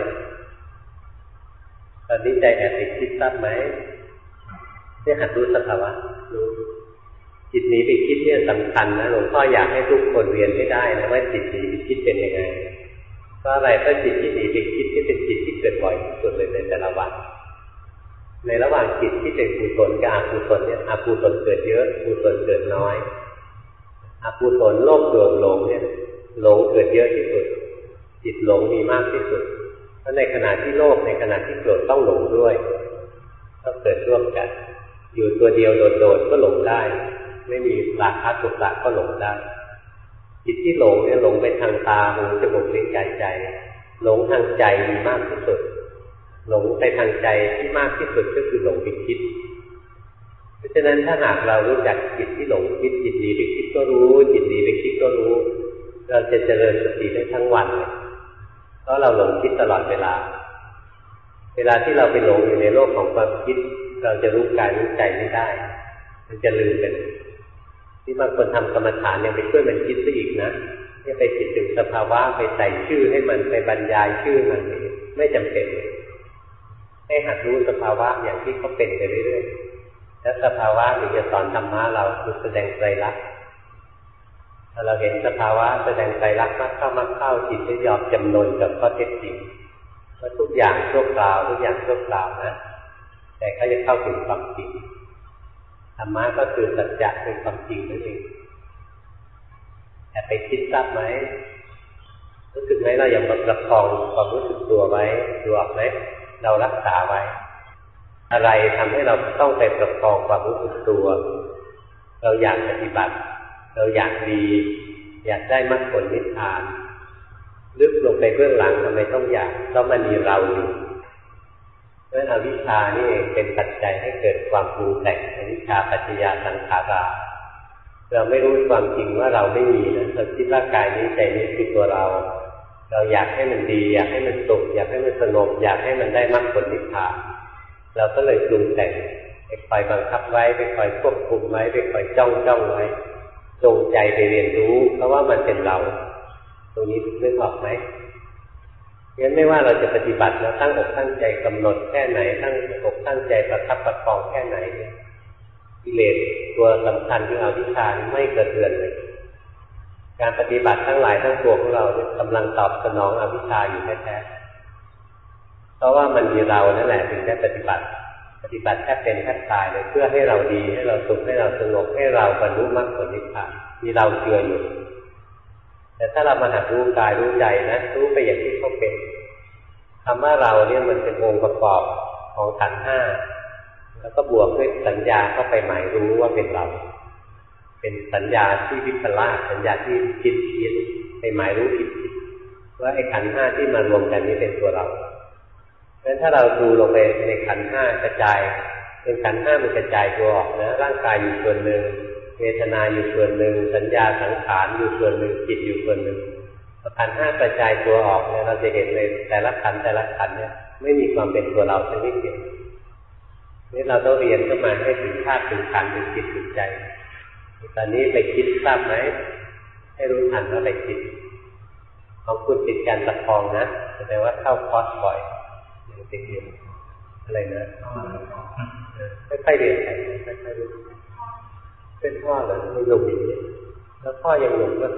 ตอนนี้ใจแอบติดคิดทราบไหมเนี่ยหัดรู้สภาวะรู้จิตหนีไปคิดเนี่ยสำคัญนะหลวงพ่ออยากให้ทุกคนเรียนให้ได้นะว่าจิตหนีไปคิดเป็นยังไงเพราะอะไรเพราะจิตที่หนีไปคิดที่เป็นจิตที่เกิดบ่อยที่สุดเลยในแต่ละวันในระหว่างจิตที่เป็นกุศลกับอกุศลเนี่ยอกุศลเกิดเยอะกุศลเกิดน้อยอกุศลโลภโกรธหลงเนี่ยหลงเกิดเยอะที่สุดจิตหลงมีมากที่สุดเพราะในขณะที่โลภในขณะที่โกรธต้องหลงด้วยต้องเกิดร่วมกันอยู่ตัวเดียวโดดๆก็หลงได้ไม่มีราคะโทสะก็หลงได้จิตที่หลงเนี่ยหลงไปทางตาหูจมูกลิ้นกายใจหลงทางใจมีมากที่สุดหลงไปทางใจที่มากที่สุดก็คือหลงไปคิดเพราะฉะนั้นถ้าหากเรารู้จักจิตที่หลงคิดจิตหนีไปคิดก็รู้จิตหนีไปคิดก็รู้เราจะเจริญสติได้ทั้งวันเลยเพราะเราหลงคิดตลอดเวลาเวลาที่เราไปหลงอยู่ในโลกของความคิดเราจะรู้กายรู้ใจไม่ได้มันจะลืมไปที่บางคนทำกรรมฐานยังไปช่วยมันคิดซะอีกนะเนี่ยไปคิดถึงสภาวะไปใส่ชื่อให้มันไปบรรยายชื่อมันไม่จำเป็นให้หัดรู้สภาวะอย่างที่เขาเป็นไปเรื่อยๆแล้วสภาวะถึงจะสอนธรรมะเราคือแสดงไตรลักษณ์ถ้าเราเห็นสภาวะแสดงไตรลักษณ์มากเข้ามากเข้าจิตจะยอมจำนนกับข้อเท็จจริงว่าทุกอย่างชั่วคราวทุกอย่างชั่วคราวนะแต่ก็จะเข้าถึงความจริงธรรมะก็คือสัจจะเป็นความจริงนั่นเองแต่ไปคิดทราบไหมรู้สึกไหมเรายังประคองความรู้สึกตัวไว้ดูออกไหมเรารักษาไว้อะไรทำให้เราต้องไปประคองความรู้สึกตัวเราอยากปฏิบัติเราอยากดีอยากได้มรรคผลนิพพานลึกลงไปเบื้องหลังทำไมต้องอยากเพราะมันมีเราอยู่เพราะฉะนั้นอวิชชานี่เองเป็นปัจจัยให้เกิดความปรุงแต่งอวิชชาปัจจยาสังขาราเราไม่รู้ความจริงว่าเราไม่มีนะเราคิดว่ากายนี้ใจนี้คือตัวเราเราอยากให้มันดีอยากให้มันสุขอยากให้มันสงบอยากให้มันได้มรรคผลนิพพานเราก็เลยปรุงแต่งไปคอยบังคับไว้ไปคอยควบคุมไว้ไปคอยจ้องจ้องไว้จงใจไปเรียนรู้เพราะว่ามันเป็นเราตรงนี้นึกออกไหมงั้นไม่ว่าเราจะปฏิบัติแล้วตั้งอกตั้งใจกำหนดแค่ไหนตั้งอกตั้งใจประคับประคองแค่ไหนกิเลสตัวสำคัญคืออวิชชาไม่กระเทือนเลยการปฏิบัติทั้งหลายทั้งปวงของเรากำลังตอบสนองอวิชชาอยู่แท้ๆเพราะว่ามันมีเรานั่นแหละถึงได้ปฏิบัติปฏิบัติแทบเป็นแทบตายเลยเพื่อให้เราดีให้เราสุขให้เราสงบให้เราบรรลุมรรคผลนิพพานมีเราเจืออยู่แต่ถ้าเรามาหัดรู้กายรู้ใจนะรู้ไปอย่างที่เขาเป็นคำว่าเราเนี่ยมันเป็นองค์ประกอบของขันธ์ห้าแล้วก็บวกด้วยสัญญาเข้าไปหมายรู้ว่าเป็นเราเป็นสัญญาที่วิปลาสสัญญาที่คิดเพี้ยนไปหมายรู้ผิดว่าไอ้ขันธ์ห้าที่มารวมกันนี้เป็นตัวเราเพราะฉะนั้นถ้าเราดูลงไปในขันธ์ห้ากระจายเป็นขันธ์ห้ามันกระจายตัวออกนะร่างกายอยู่ส่วนหนึ่งเวทนาอยู่ส่วนหนึ่งสัญญาสังขารอยู่ส่วนหนึ่งจิตอยู่ส่วนหนึ่งพอขันธ์ห้ากระจายตัวออกเนี่ยเราจะเห็นเลยแต่ละขันธ์แต่ละขันธ์เนี่ยไม่มีความเป็นตัวเราสักนิดเดียวนี่เราต้องเรียนขึ้นมาให้ถึงธาตุถึงขันธ์ถึงจิตถึงใจตอนนี้ไปคิดทราบไหมให้รู้ทันว่าไปคิดของคุณติดการประคองนะแสดงว่าเข้าคอร์สบ่อยอย่างติดอยู่อะไรนะค่อยๆเรียนไปค่อยๆรู้เป็นพ่อเหรอไม่หนุ่มอย่างนี้แล้วพ่อยังหนุ่มก็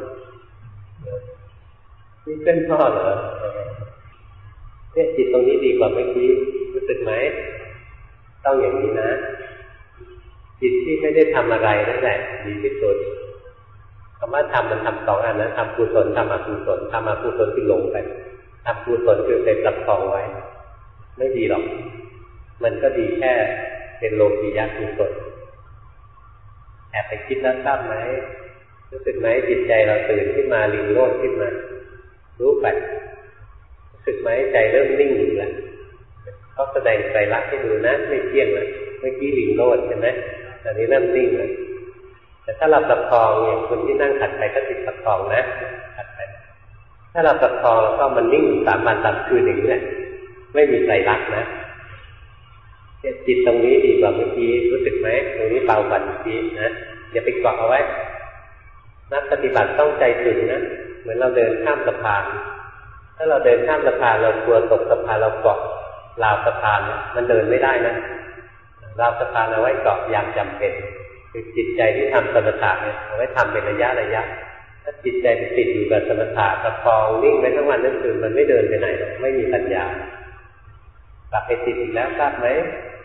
นี่เป็นพ่อเหรอเนี่ยจิตตรงนี้ดีกว่าเมื่อกี้รู้สึกไหมต้องอย่างนี้นะจิตที่ไม่ได้ทำอะไรนั่นแหละดีที่สุดคำว่าทำมันทำสองอันนะทำกุศลทำอกุศลทำอกุศลที่หลงไปทำกุศลคือไปประคองไว้ไม่ดีหรอกมันก็ดีแค่เป็นโลภียะกุศลแอบไปคิดแล้วทราบไหมรู้สึกไหมจิตใจเราตื่นขึ้นมาลิงโลดขึ้นมารู้ไปรู้สึกไหมใจเริ่มนิ่งอยู่แล้วเขาแสดงไตรลักษณ์ให้ดูนะไม่เที่ยงนะเมื่อกี้ลิงโลดใช่ไหมตอนนี้เริ่มนิ่งแล้วแต่ถ้าเราประคองอย่างคนที่นั่งขัดไปก็ติดประคองนะขัดไปถ้าเราประคองแล้วก็มันนิ่งสามวันสามคืนอย่างนี้แหละไม่มีไตรลักษณ์นะจิตตรงนี้ดีกว่าเมื่อกี้รู้สึกไหมตรงนี้เบากว่าเมื่อกี้นะอย่าไปเกาะเอาไว้นักปฏิบัติต้องใจถึงนะเหมือนเราเดินข้ามสะพานถ้าเราเดินข้ามสะพานเรากลัวตกสะพานเราเกาะราวสะพานมันเดินไม่ได้นะราวสะพานเอาไว้เกาะยามจำเป็นคือจิตใจที่ทำสมถะเนี่ยเอาไว้ทำเป็นระยะระยะถ้าจิตใจไปติดอยู่กับสมถะประคองนิ่งไว้ทั้งวันทั้งคืนมันไม่เดินไปไหนไม่มีปัญญากลับไปติดอีกแล้วทราบไหม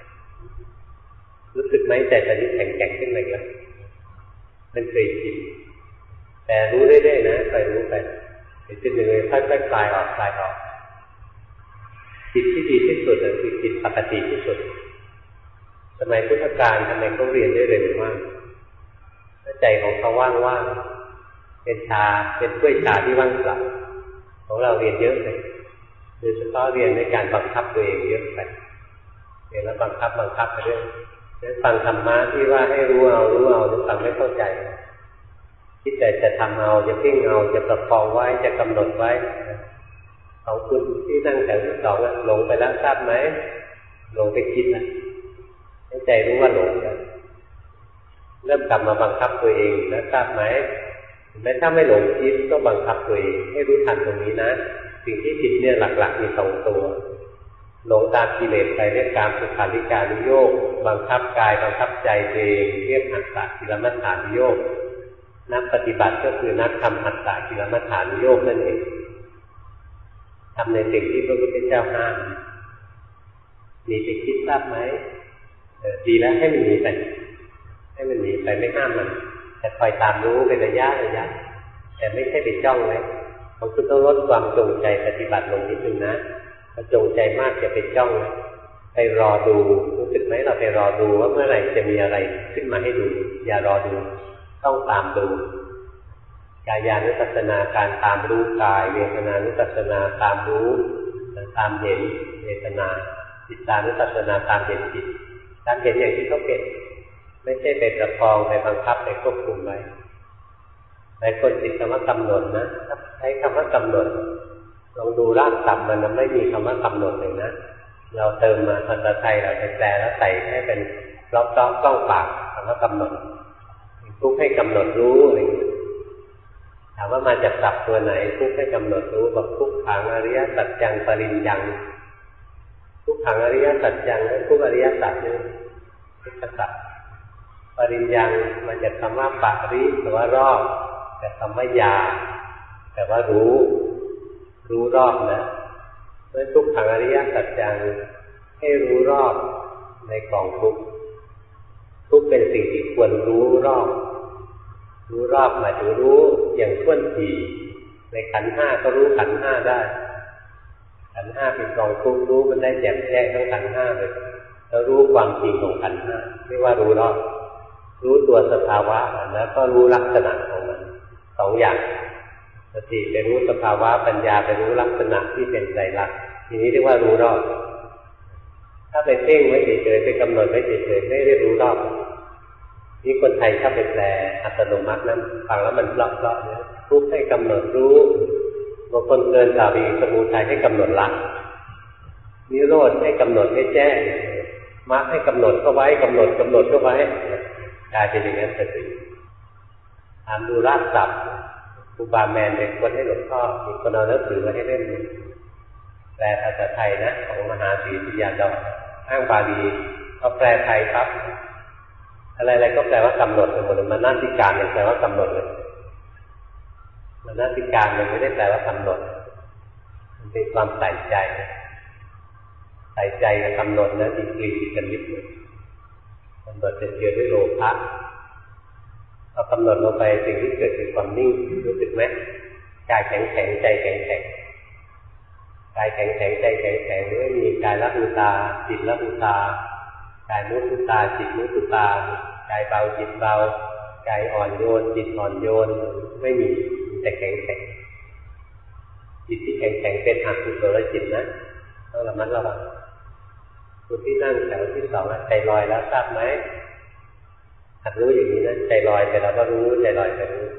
รู้สึกไหมใจตอนนี้แข็งแกร่งขึ้นมาแล้วมันเคยจิตแต่รู้เรื่อยๆนะคอยรู้ไปจิตหนึ่งเลยค่อยๆคลายออกคลายออกจิตที่ดีที่สุดคือจิตปกติที่สุดสมัยพุทธกาลทำไมเขาเรียนได้เร็วมากใจของเขาว่างๆเป็นชาเป็นถ้วยชาที่ว่างเปล่าของเราเรียนเยอะเลยโดยเฉพาะเรียนในการบังคับตัวเองเยอะไปเรียนแล้วบังคับบังคับไปเรื่อยฟังธรรมะที่ว่าให้รู้เอารู้เอาจะฟังไม่เข้าใจคิดแต่จะทำเอาจะเพ่งเอาจะประคองไว้จะกำหนดไว้ของคุณที่นั่งแถวที่สองหลงไปแล้วทราบไหมหลงไปคิดนะให้ใจรู้ว่าหลงแล้วเริ่มกลับมาบังคับตัวเองแล้วทราบไหมแม้ถ้าไม่หลงคิดก็บังคับตัวเองให้รู้ทันตรงนี้นะสิ่งที่ผิดเนี่ยหลักๆมีสองตัวหลงตามกิเลสไปเรียกการสุขาริการุโยคบังคับกายบังคับใจตัวเองเรียกหัตถกิลมัฏฐานุโยคนักปฏิบัติก็คือนักทำหัตถกิลมัฏฐานุโยคนั่นเองทำในสิ่งที่พระพุทธเจ้าห้ามมีไปคิดทราบไหมเออดีแล้วให้มันหนีไปให้มันหนีไปไม่ห้ามมันแต่คอยตามรู้เป็นระยะระยะแต่ไม่ใช่ไปจ้องไว้เราคือต้องลดความจงใจปฏิบัติลงนิดนึงนะถ้าจงใจมากจะไปจ้องไปรอดูรู้สึกไหมเราไปรอดูว่าเมื่อไหร่จะมีอะไรขึ้นมาให้ดูอย่ารอดูต้องตามดูกายานุปัสสนาการตามรู้กายเวทนานุปัสสนาตามรู้ตามเห็นเวทนาจิตตานุปัสสนาตามเห็นจิตตามเห็นอย่างที่เขาเป็นไม่ใช่ไปประคองไปบังคับไปควบคุมไว้หลายคนติดคำว่ากำหนดนะใช้คำว่ากำหนดลองดูรากศัพท์มันไม่มีคำว่ากำหนดเลยนะเราเติมมาภาษาไทยเราแปลแล้วใส่ให้เป็นล็อกๆต้องปากคำว่ากำหนดทุกให้กำหนดรู้อะไรอย่างนี้ถามว่ามาจากศัพท์ตัวไหนทุกให้กำหนดรู้บอกทุกขังอริยสัจจังปริญญังทุกขังอริยสัจจังและทุกอริยสัจนี่ทุกขสัจปริญญังมาจากคำว่าปาริแปลว่ารอบแต่คำว่ายาแต่ว่ารู้รู้รอบนะเพราะทุกขังอริยสัจจังให้รู้รอบในกองทุกข์ทุกเป็นสิ่งที่ควรรู้รอบรู้รอบหมายถึงรู้อย่างท่วนทีในขันธ์ห้าก็รู้ขันธ์ห้าได้ขันธ์ห้าเป็นกองทุกข์รู้มันได้แจ่มแจ้งทั้งขันธ์ห้าเลยแล้วรู้ความจริงของขันธ์ห้าเรียกว่ารู้รอบรู้ตัวสภาวะแล้วก็รู้ลักษณะของมันสองอย่างสติไปรู้สภาวะปัญญาไปรู้ลักษณะที่เป็นไตรลักษณ์ทีนี้เรียกว่ารู้รอบถ้าไปเพ่งไว้เฉยๆไปกำหนดไว้เฉยๆไม่ได้รู้รอบนี่คนไทยชอบไปแปลอัตโนมัตินั้นฟังแล้วมันเลาะๆเนี่ยทุกให้กำหนดรู้บางคนเกินสาวีสมุทัยให้กำหนดละนิโรธให้กำหนดให้แจ้งมรรคให้กำหนดก็ไว้กำหนดกำหนดก็ไว้กลายเป็นอย่างนั้นไปสิถามดูรากศัพท์ครูบาแมนเป็นคนให้หลวงพ่อมีคนเอาหนังสือมาให้เล่มนึงแปลภาษาไทยนะของมหาศรีปิยาดอกอ้างบาลีเขาแปลไทยครับอะไรๆก็แปลว่ากำหนดไปหมดเลยมานาติการเนี่ยแปลว่ากำหนดเลยมานาติการมันไม่ได้แปลว่ากำหนดมันเป็นความใส่ใจใส่ใจกับกำหนดนะดีกรีกันนิดหนึ่งกำหนดจะเกี่ยวด้วยโลภะเรากำหนดลงไปสิ่งที่เกิดคือความนิ่งรู้สึกไหมกายแข็งแข็งใจแข็งแข็งกายแข็งแข็งใจแข็งแข็งไม่มีกายละอุตาจิตละอุตากายมุทุตาจิตมุทุตากายเบาจิตเบากายอ่อนโยนจิตอ่อนโยนไม่มีแต่แข็งแข็งจิตที่แข็งแข็งเป็นอกุศลจิตนะต้องระมัดระวังคนที่นั่งแถวที่สองใจลอยแล้วทราบไหมหัดรู้อย่างนี้นะใจลอยแต่เราก็รู้ใจลอยแต่รู้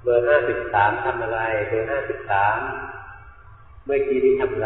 เบอร์ห้าสิบสามทำอะไรเบอร์ห้าสิบสามเมื่อกี้นี้ทำอะไร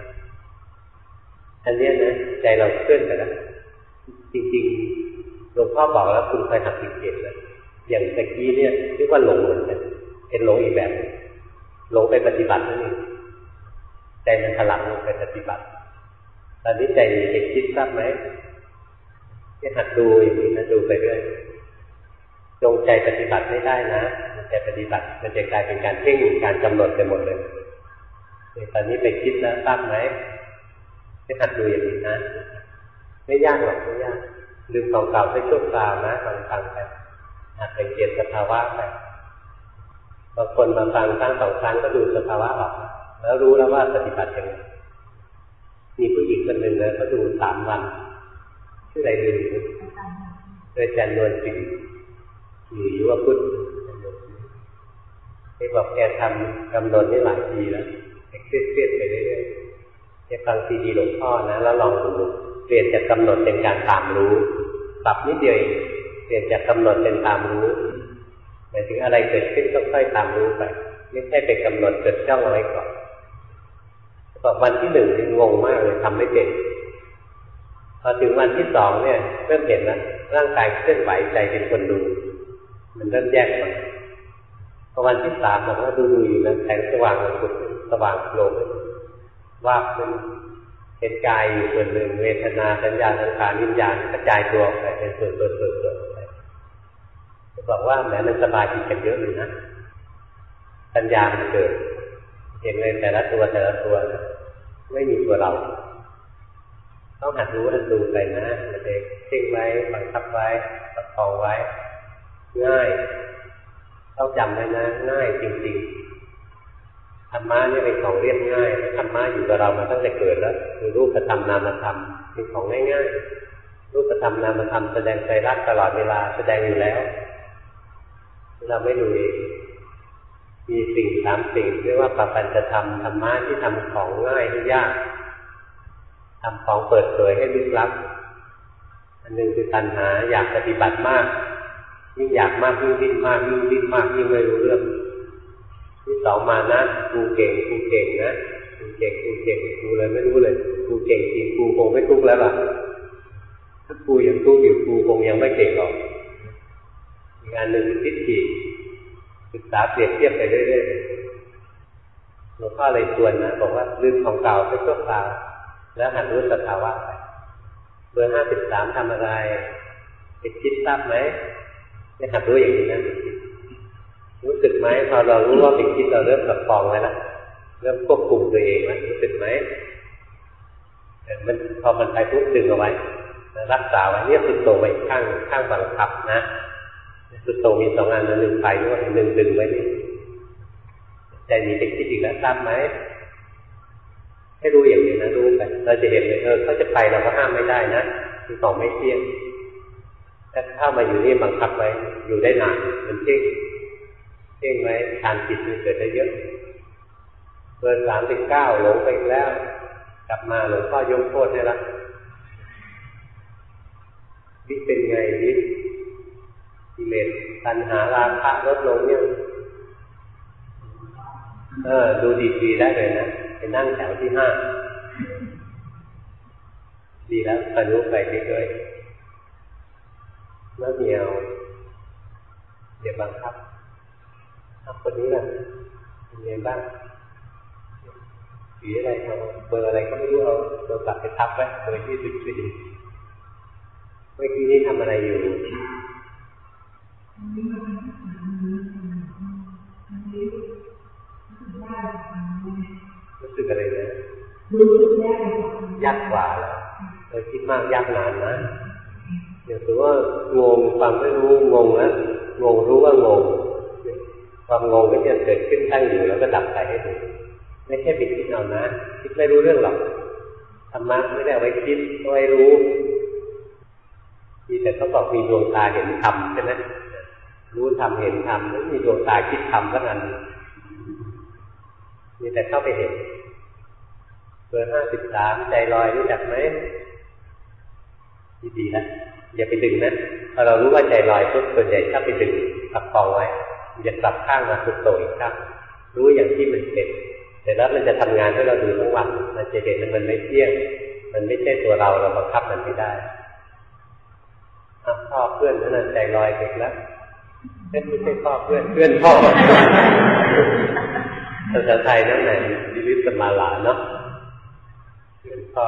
อันนี้นะใจเราเคลื่อนไปแล้วจริงๆหลวงพ่อบอกแล้วคุณไปหัดสังเกตนะอย่างตะกี้เนี่ยเรียกว่าหลงเหมือนกันเป็นหลงอีกแบบหลงไปปฏิบัตินั่นเองใจมันถลำลงไปปฏิบัติตอนนี้ใจเด็กคิดทราบไหมให้หัดดูอย่างนี้นะดูไปเรื่อยจงใจปฏิบัติไม่ได้นะใจปฏิบัติมันจะกลายเป็นการเพ่งการกำหนดไปหมดเลยตอนนี้ไปคิดแล้วทราบไหมให้หัดดูอย่างนี้นะไม่ยากหรอกไม่ยากลืมของเก่าไปชั่วคราวนะฟังฟังไปหัดสังเกตสภาวะไปบางคนมาฟังครั้งสองครั้งก็ดูสภาวะออกแล้วรู้แล้วว่าปฏิบัติยังไงมีผู้หญิงคนหนึ่งนะเขาดูสามวันชื่ออะไรลืมโดยจันนวลศรีอยู่ยุวพุทธไอ้บอกแกทำกำหนดนี่หลายปีแล้วแกเครียดๆไปเรื่อยๆแกฟังซีดีหลวงพ่อนะแล้วลองดูเปลี่ยนจากกำหนดเป็นการตามรู้ปรับนิดเดียวเองเปลี่ยนจากกำหนดเป็นตามรู้หมายถึงอะไรเกิดขึ้นก็ค่อยตามรู้ไปไม่ใช่ไปกำหนดจดจ้องเอาไว้ก่อนบอกวันที่หนึ่งนี่งงมากเลยทำไม่เป็นพอถึงวันที่สองเนี่ยเริ่มเห็นแล้วร่างกายเคลื่อนไหวใจเป็นคนดูมันเริ่มแยกออกพอวันที่สามบอกว่าดูดูอยู่นั้นแสงสว่างมันสุดสว่างโปร่งว่าเป็นเป็นกายอยู่ส่วนหนึ่งเวทนาสัญญาสังขารวิญญาณกระจายตัวออกไปเป็นส่วนส่วนส่วนส่วนไปบอกว่าแม้มันสบายจิตกันเยอะเลยนะปัญญามันเกิดเห็นเลยแต่ละตัวแต่ละตัวไม่มีตัวเราต้องหัดรู้หัดดูไปนะเด็กเพ่งไว้บังคับไว้ประคองไว้ง่ายต้องจำไว้นะง่ายจริงๆธรรมะนี่เป็นของเรียบง่ายธรรมะอยู่กับเรามาตั้งแต่เกิดแล้วคือรูปธรรมนามธรรมเป็นของง่ายๆรูปธรรมนามธรรมแสดงใจรักตลอดเวลาแสดงอยู่แล้วเราไม่ดูเองมีสิ่งสามสิ่งเรียกว่าปปัญจธรรมธรรมะที่ทำของง่ายให้ยากทำของเปิดเผยให้ลึกลับอันหนึ่งคือตัณหาอยากปฏิบัติมากยิ่งอยากมากยิ่งดิ้นมากยิ่งดิ้นมากยิ่งไม่รู้เรื่องที่สองมานะกูเก่งกูเก่งนะกูเก่งกูเก่งกูเลยไม่รู้เลยกูเก่งจริงกูคงไม่ทุกข์แล้วล่ะถ้ากูยังทุกข์อยู่กูคงยังไม่เก่งหรอกอีกอันหนึ่งคือทิฏฐิศึกษาเปรียบเทียบไปเรื่อยๆหลวงพ่อเลยชวนนะบอกว่าลืมของเก่าไปชั่วคราวแล้วหัดรู้สภาวะไปเบอร์ห้าสิบสามทำอะไรไปคิดทราบไหมไม่หัดรู้อย่างนี้นะรู้สึกไหมพอเรารู้ว่าไปคิดเราเริ่มประคองแล้วนะเริ่มควบคุมตัวเองแล้วรู้สึกไหมมันพอมันไปปุ๊บดึงเอาไว้รักษาไว้เนี่ยสุดโต่งไว้ข้างข้างบังคับนะสุดโต่งมีสองอันหนึ่งไปด้วยหนึ่งดึงไว้นี่ใจมีไปคิดอีกแล้วทราบไหมให้รู้อย่างนี้นะรู้ไปเราจะเห็นเลยเออเขาจะไปเราก็ห้ามไม่ได้นะคือของไม่เที่ยงถ้าเข้ามาอยู่นี่บังคับไว้อยู่ได้นานมันเที่ยงเที่ยงไว้ทานจิตมันเกิดได้เยอะเบอร์สามสิบเก้าหลงไปแล้วกลับมาหลวงพ่อยกโทษให้ละวิเป็นไงวิกิเลสตัณหาราคะลดลงเนี่ยเออดูดีๆได้เลยนะไปนั่งแถวที่ห้าดีแล้วคอยรู้ไปเรื่อยๆเมื่อเดียวเดี๋ยวบังคับเอาคนนี้ล่ะเป็นไงบ้างสีอะไรเอาเบอร์อะไรก็ไม่รู้เอาเบอร์กลับไปทับไว้เบอร์ยี่สิบสี่เมื่อกี้นี้ทำอะไรอยู่รู้สึกอะไรนะยากกว่าแล้วเราคิดมากยากนานนะอย่างถือว่างงความไม่รู้งงนะงงรู้ว่างงความงงก็จะเกิดขึ้นตั้งอยู่แล้วก็ดับไปให้ดูไม่ใช่ไปคิดเอานะคิดไม่รู้เรื่องหรอกธรรมะไม่ได้เอาไว้คิดเอาไว้รู้มีแต่เขาบอกมีดวงตาเห็นธรรมใช่ไหมรู้ธรรมเห็นธรรมแล้วมีดวงตาคิดธรรมก็นั้นมีแต่เข้าไปเห็นเบอร์ห้าสิบสามใจลอยรู้จักไหมดีๆนะอย่าไปดึงนะพอเรารู้ว่าใจลอยทุกส่วนใหญ่ถ้าไปดึงประคองไว้จะกลับข้างมาสุดโต่งอีกข้างรู้อย่างที่มันเป็นแต่แล้วมันจะทำงานให้เราดูทั้งวันมันจะเห็นว่ามันไม่เที่ยงมันไม่ใช่ตัวเราเราบังคับมันไม่ได้พ่อเพื่อนนั่นใจลอยไปแล้วไม่ใช่พ่อเพื่อนเพื่อนพ่อภาษาไทยนั่นแหละดิลิสมาลาเนาะเพื่อนพ่อ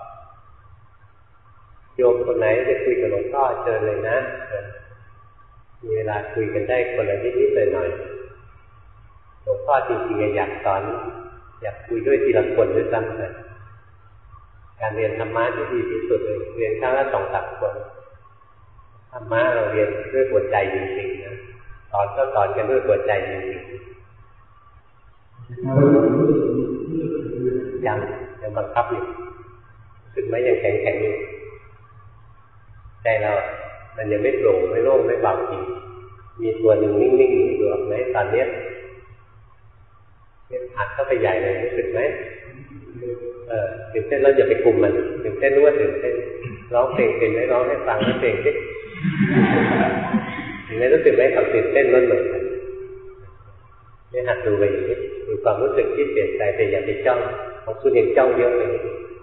โยมคนไหนจะคุยกับหลวงพ่อเชิญเลยนะมีเวลาคุยกันได้คนละนิดๆหน่อยๆหลวงพ่อจริงๆอยากสอนอยากคุยด้วยทีละคนด้วยซ้ำเลยการเรียนธรรมะที่ดีที่สุดเลยเรียนครั้งละสองสามคนธรรมะเราเรียนด้วยหัวใจจริงๆนะสอนก็สอนกันด้วยหัวใจจริงๆยังยังบังคับอยู่ถึงแม้ยังแข็งๆอยู่ใจเรามันยังไม่โปร่งไม่โล่งไม่เบาจริงมีตัวหนึ่งนิ่งๆอยู่ไหมตอนนี้เนี่ยอัดเข้าไปใหญ่เลยรู้สึกไหมเออตื่นเต้นแล้วอย่าไปกลุ่มมันตื่นเต้นรู้ว่าตื่นเต้นร้องเพลงเป็นไหมร้องให้ฟังแล้วเพลงสิถึงได้รู้สึกไหมความตื่นเต้นลดลงนี่หัดดูไปอย่างนี้ดูความรู้สึกที่เปลี่ยนใจแต่อย่าไปจ้องของคุณยังจ้องเยอะเลย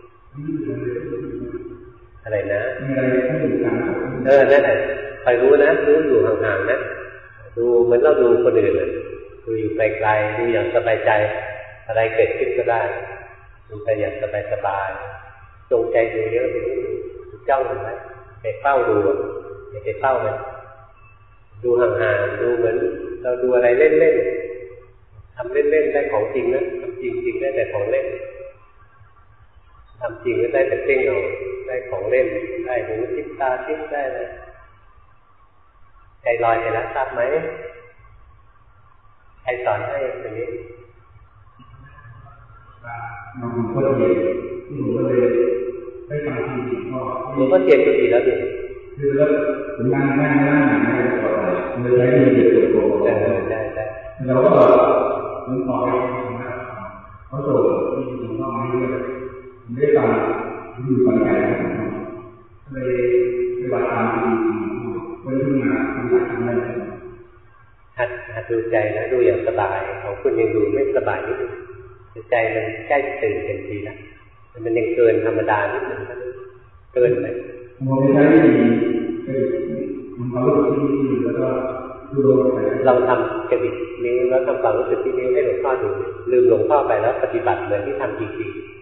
อะไรนะเออนั่นแหละคอยรู้นะรู้อยู่ห่างๆนะดูเหมือนเราดูคนอื่นเลยดูอยู่ไกลๆดูอย่างสบายใจอะไรเกิดขึ้นก็ได้ดูไปอย่างสบายๆจงใจดูเยอะไปจ้องมันไว้ไปเฝ้าดูอย่าไปเฝ้ามันดูห่างๆดูเหมือนเราดูอะไรเล่นๆทำเล่นๆได้ของจริงนะทำจริงๆได้แต่ของเล่นทำจริงก็ได้แต่เพ่งเอาได้ของเล่นได้หูทิพตาทิพได้เลยใจลอยไปแล้วทราบไหมใครสอนให้ตรงนี้น้องก็เลยที่ผมก็เลยได้ฟังทีก็ผมก็เรียนก็ดีแล้วดิคือแล้วผมนั่งนั่งนั่งนั่งนั่งต่อไปเลยใช้มือเดียวตัวได้ได้ได้แล้วก็ผมต่อไปเขาส่งที่ผมต้องมาด้วยผมได้ฟังอยู่ฟังใจเลยไปวัดตามที่วันที่มาทำงานทำอะไรหัดหัดดูใจนะดูอย่างสบายของคุณยังดูไม่สบายนิดนึงใจมันใกล้ตื่นเต็มทีแล้วมันยังเกินธรรมดานิดนึงเกินไปมันไม่ได้ดีมันเขารู้สึกที่ดีแล้วก็ดูลงไปเราทำกระดิกนิ้วแล้วทำความรู้สึกที่นิ้วให้หลวงพ่อดูลืมหลวงพ่อไปแล้วปฏิบัติเหมือนที่ทำจริงๆ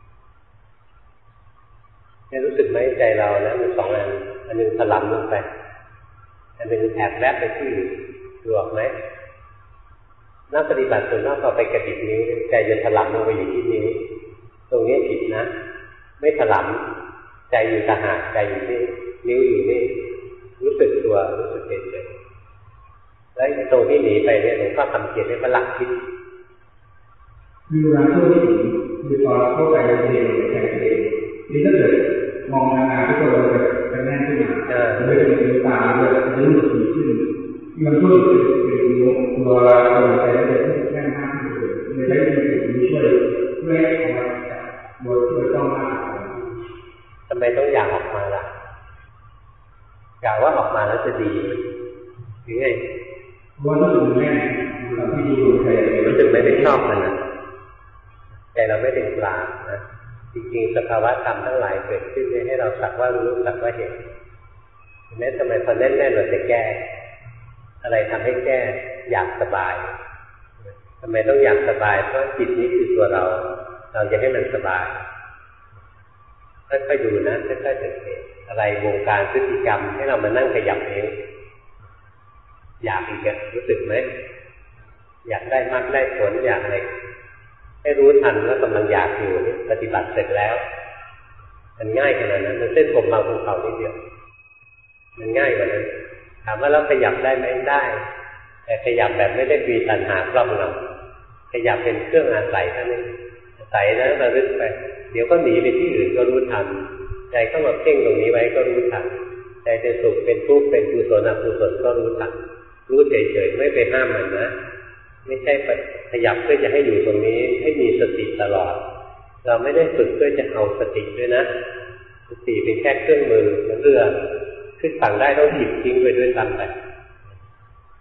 เนี่ยรู้สึกไหมใจเรานะมีสองอันอันหนึ่งถลำลงไปอันหนึ่งแอบแวบไปที่ดูออกไหมนักปฏิบัติส่วนมากพอไปกระดิกนิ้วใจจะถลำลงไปอยู่ที่นิ้วตรงนี้ผิดนะไม่ถลำใจอยู่ต่างหากใจอยู่ที่นิ้วอยู่นี่รู้สึกตัวรู้สึกเฉยๆแล้วตรงที่หนีไปเนี่ยหลวงพ่อทำเกียรติให้พลังคิดคือเวลาช่วงที่คือตอนเข้าไปในเองในเองนี่ถ้าเกิดมองนานๆทุกคนเราจะจะแน่นขึ้นมาจะไม่เป็นตาเลยจะรู้สึกดีขึ้นมันช่วยเป็นตัวตัวใจเราจะรู้สึกแน่นมากขึ้นเลยได้เป็นสิ่งที่ช่วยเพื่อให้ออกมาจากบทที่เราต้องมากทำไมต้องอยากออกมาล่ะอยากว่าออกมาแล้วจะดีหรือไงว่ารู้สึกแน่นที่ดูใจรู้สึกไม่ได้ชอบมันนะใจเราไม่เป็นกลางนะจริงๆสภาวะธรรมทั้งหลายเกิดขึ้นให้เราสักว่ารู้สักว่าเห็นแม้ทำไมพอแน่นๆเราจะแก้อะไรทำให้แก้อยากสบายทำไมต้องอยากสบายเพราะจิตนี้คือตัวเราเราจะให้มันสบายค่อยๆดูนะค่อยๆสังเกตอะไรวงการพฤติกรรมให้เรามานั่งขยับเองอยากอีกอะรู้สึกไหมอยากได้มากได้ผลอยากอะไรให้รู้ทันว่ากำลังอยากอยู่ปฏิบัติเสร็จแล้วมันง่ายขนาดนั้นมันเส้นผมมาภูเขานิดเดียวมันง่ายกว่านั้นถามว่าเราขยับได้ไหมได้แต่ขยับแบบไม่ได้มีตัณหาครอบงำขยับเป็นเครื่องอาศัยเท่านั้นอาศัยนะระลึกไปเดี๋ยวก็หนีไปที่อื่นก็รู้ทันใจเข้ามาเพ่งตรงนี้ไว้ก็รู้ทันใจเป็นสุขเป็นทุกข์เป็นกุศลอกุศลก็รู้ทันรู้เฉยๆไม่ไปห้ามมันนะไม่ใช่ขยับเพื่อจะให้อยู่ตรงนี้ให้มีสติตลอดเราไม่ได้ฝึกเพื่อจะเอาสติด้วยนะสติเป็นแค่เครื่องมือเรือขึ้นฝั่งได้ต้องหยิบทิ้งไปด้วยซ้ำไปใจ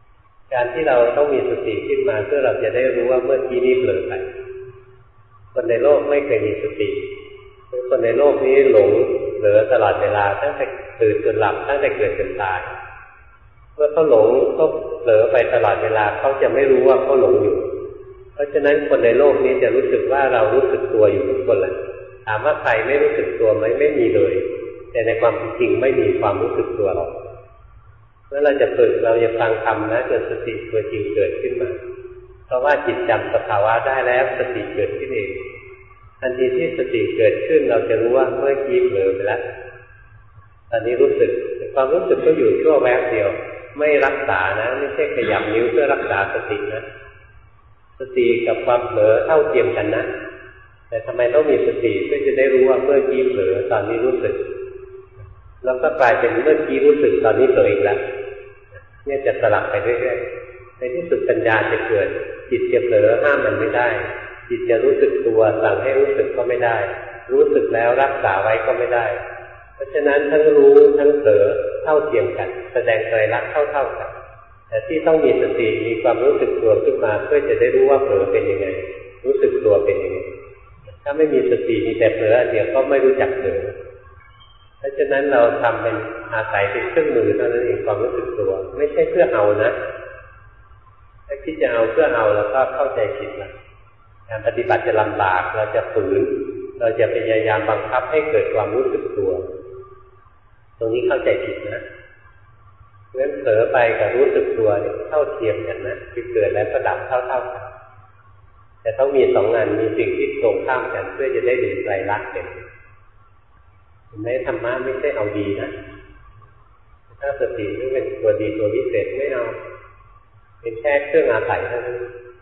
การที่เราต้องมีสติขึ้นมาเพื่อเราจะได้รู้ว่าเมื่อกี้นี้เผลอไปคนในโลกไม่เคยมีสติคนในโลกนี้หลงเผลอตลอดเวลาตั้งแต่ตื่นจนหลับตั้งแต่เกิดจนตายเมื่อเขาหลงเขาเผลอไปตลอดเวลาเขาจะไม่รู้ว่าเขาหลงอยู่เพราะฉะนั้นคนในโลกนี้จะรู้สึกว่าเรารู้สึกตัวอยู่ทุกคนแหละถามว่าใครไม่รู้สึกตัวไหมไม่มีเลยแต่ในความจริงไม่มีความรู้สึกตัวหรอกเมื่อเราจะฝึกเราจะฟังธรรมนะจนสติตัวจริงเกิดขึ้นมาเพราะว่าจิตจำสภาวะได้แล้วสติเกิดขึ้นเองทันทีที่สติเกิดขึ้นเราจะรู้ว่าเมื่อกี้เผลอไปแล้วตอนนี้รู้สึกความรู้สึกก็อยู่ชั่วแวบเดียวไม่รักษานะไม่ใช่ขยับนิ้วเพื่อรักษาสตินะสติกับความเผลอเท่าเทียมกันนะแต่ทำไมต้องมีสติเพื่อจะได้รู้ว่าเมื่อกี้เผลอตอนนี้รู้สึกแล้วก็กลายเป็นเมื่อกี้รู้สึกตอนนี้เผลออีกแล้วเนี่ยจะสลับไปเรื่อยๆในที่สุดปัญญาจะเกิดจิตจะเผลอห้ามมันไม่ได้จิตจะรู้สึกตัวสั่งให้รู้สึกก็ไม่ได้รู้สึกแล้วรักษาไว้ก็ไม่ได้เพราะฉะนั้นทั้งรู้ทั้งเผลอเท่าเทียมกันแสดงไตรลักษณ์เท่าๆกันแต่ที่ต้องมีสติมีความรู้สึกตัวขึ้นมาเพื่อจะได้รู้ว่าเผลอเป็นยังไงรู้สึกตัวเป็นยังไงถ้าไม่มีสติมีแต่เผลออันเดียวก็ไม่รู้จักเผลอเพราะฉะนั้นเราทำเป็นอาศัยเป็นเครื่องมือเท่านั้นเองความรู้สึกตัวไม่ใช่เพื่อเอานะถ้าคิดจะเอาเพื่อเอาแล้วก็เข้าใจผิดละการปฏิบัติจะลำบากเราจะฝืนเราจะพยายามบังคับให้เกิดความรู้สึกตัวตรงนี้เข้าใจผิดนะเพราะฉะนั้นเผลอไปกับรู้สึกตัวเนี่ยเท่าเทียมกันนะคือเกิดแล้วก็ดับเท่าๆกันแต่ต้องมีสองงานมีสิ่งที่ตรงข้ามกันเพื่อจะได้ดูไตรลักษณ์เด่นในธรรมะไม่ใช่เอาดีนะถ้าสตินี่เป็นตัวดีตัววิเศษไม่เอาเป็นแค่เครื่องอาศัยเท่านั้น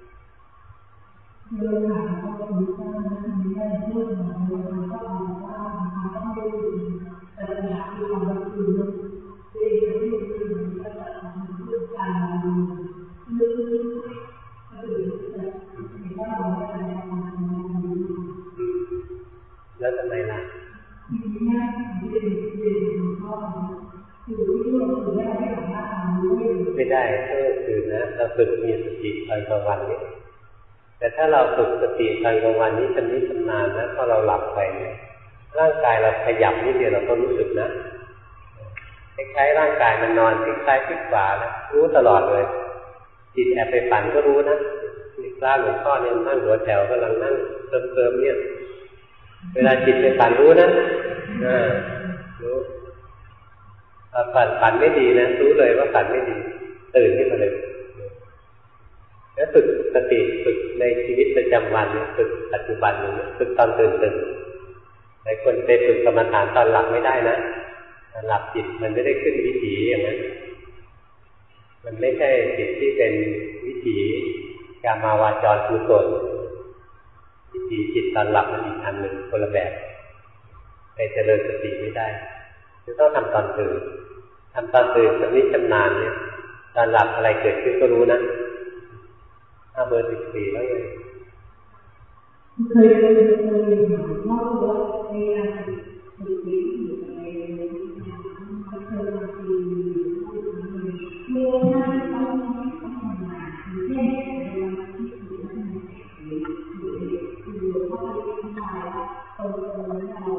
เวลาเราทำการทำได้พูดมาเวลาก็เอาว่ามันต้องได้ดีแต่อยากที่ความรู้สึกตัวเองที่มันก็จะทำให้การลึกลึกก็คือจะเห็นว่าเราได้อะไรทำทำทำแล้วทำไมล่ะทีนี้ที่เป็นเรื่องข้อคือที่เราคือได้ไม่สามารถทำได้ไม่ได้ก็คือนะเราฝึกมีสติตอนกลางวันนี้แต่ถ้าเราฝึกสติตอนกลางวันนี้ชำนิชำนาญนะพอเราหลับไปเนี่ยร่างกายเราขยับนิดเดียวเราก็รู้สึกนะคล้ายๆร่างกายมันนอนพลิกซ้ายพลิกขวานะรู้ตลอดเลยจิตแอบไปฝันก็รู้นะนี่กล้าหลวงพ่อเนี่ยนั่งหัวแถวกำลังนั่งเติมๆเนี่ยเวลาจิตไปฝันรู้นะอ่ารู้ฝันฝันไม่ดีนะรู้เลยว่าฝันไม่ดีตื่นขึ้นมาเลยแล้วฝึกสติฝึกในชีวิตประจำวันฝึกปัจจุบันฝึกตอนตื่นตื่นหลายคนไปฝึกกรรมฐานตอนหลับไม่ได้นะตอนหลับจิตมันไม่ได้ขึ้นวิถีอย่างนั้นมันไม่ใช่จิตที่เป็นวิถีกามาวาจรกุศลวิถีจิตตอนหลับมันอีกอันหนึ่งคนละแบบไปเจริญสติไม่ได้จะต้องทำตอนตื่นทำตอนตื่นชำนิชำนาญเนี่ยตอนหลับอะไรเกิดขึ้นก็รู้นะถ้าเบอร์สิบสี่แล้วไงเคยเคยเคยถามว่าว่าในการฝึกจิตอยู่ในมันเคยบางทีเมื่อหน้าต้องต้องทำงานเช่นในวันที่ฝึกนั้นหรือหรือหรือว่าเราทำงานตรงตรงนั้นเรา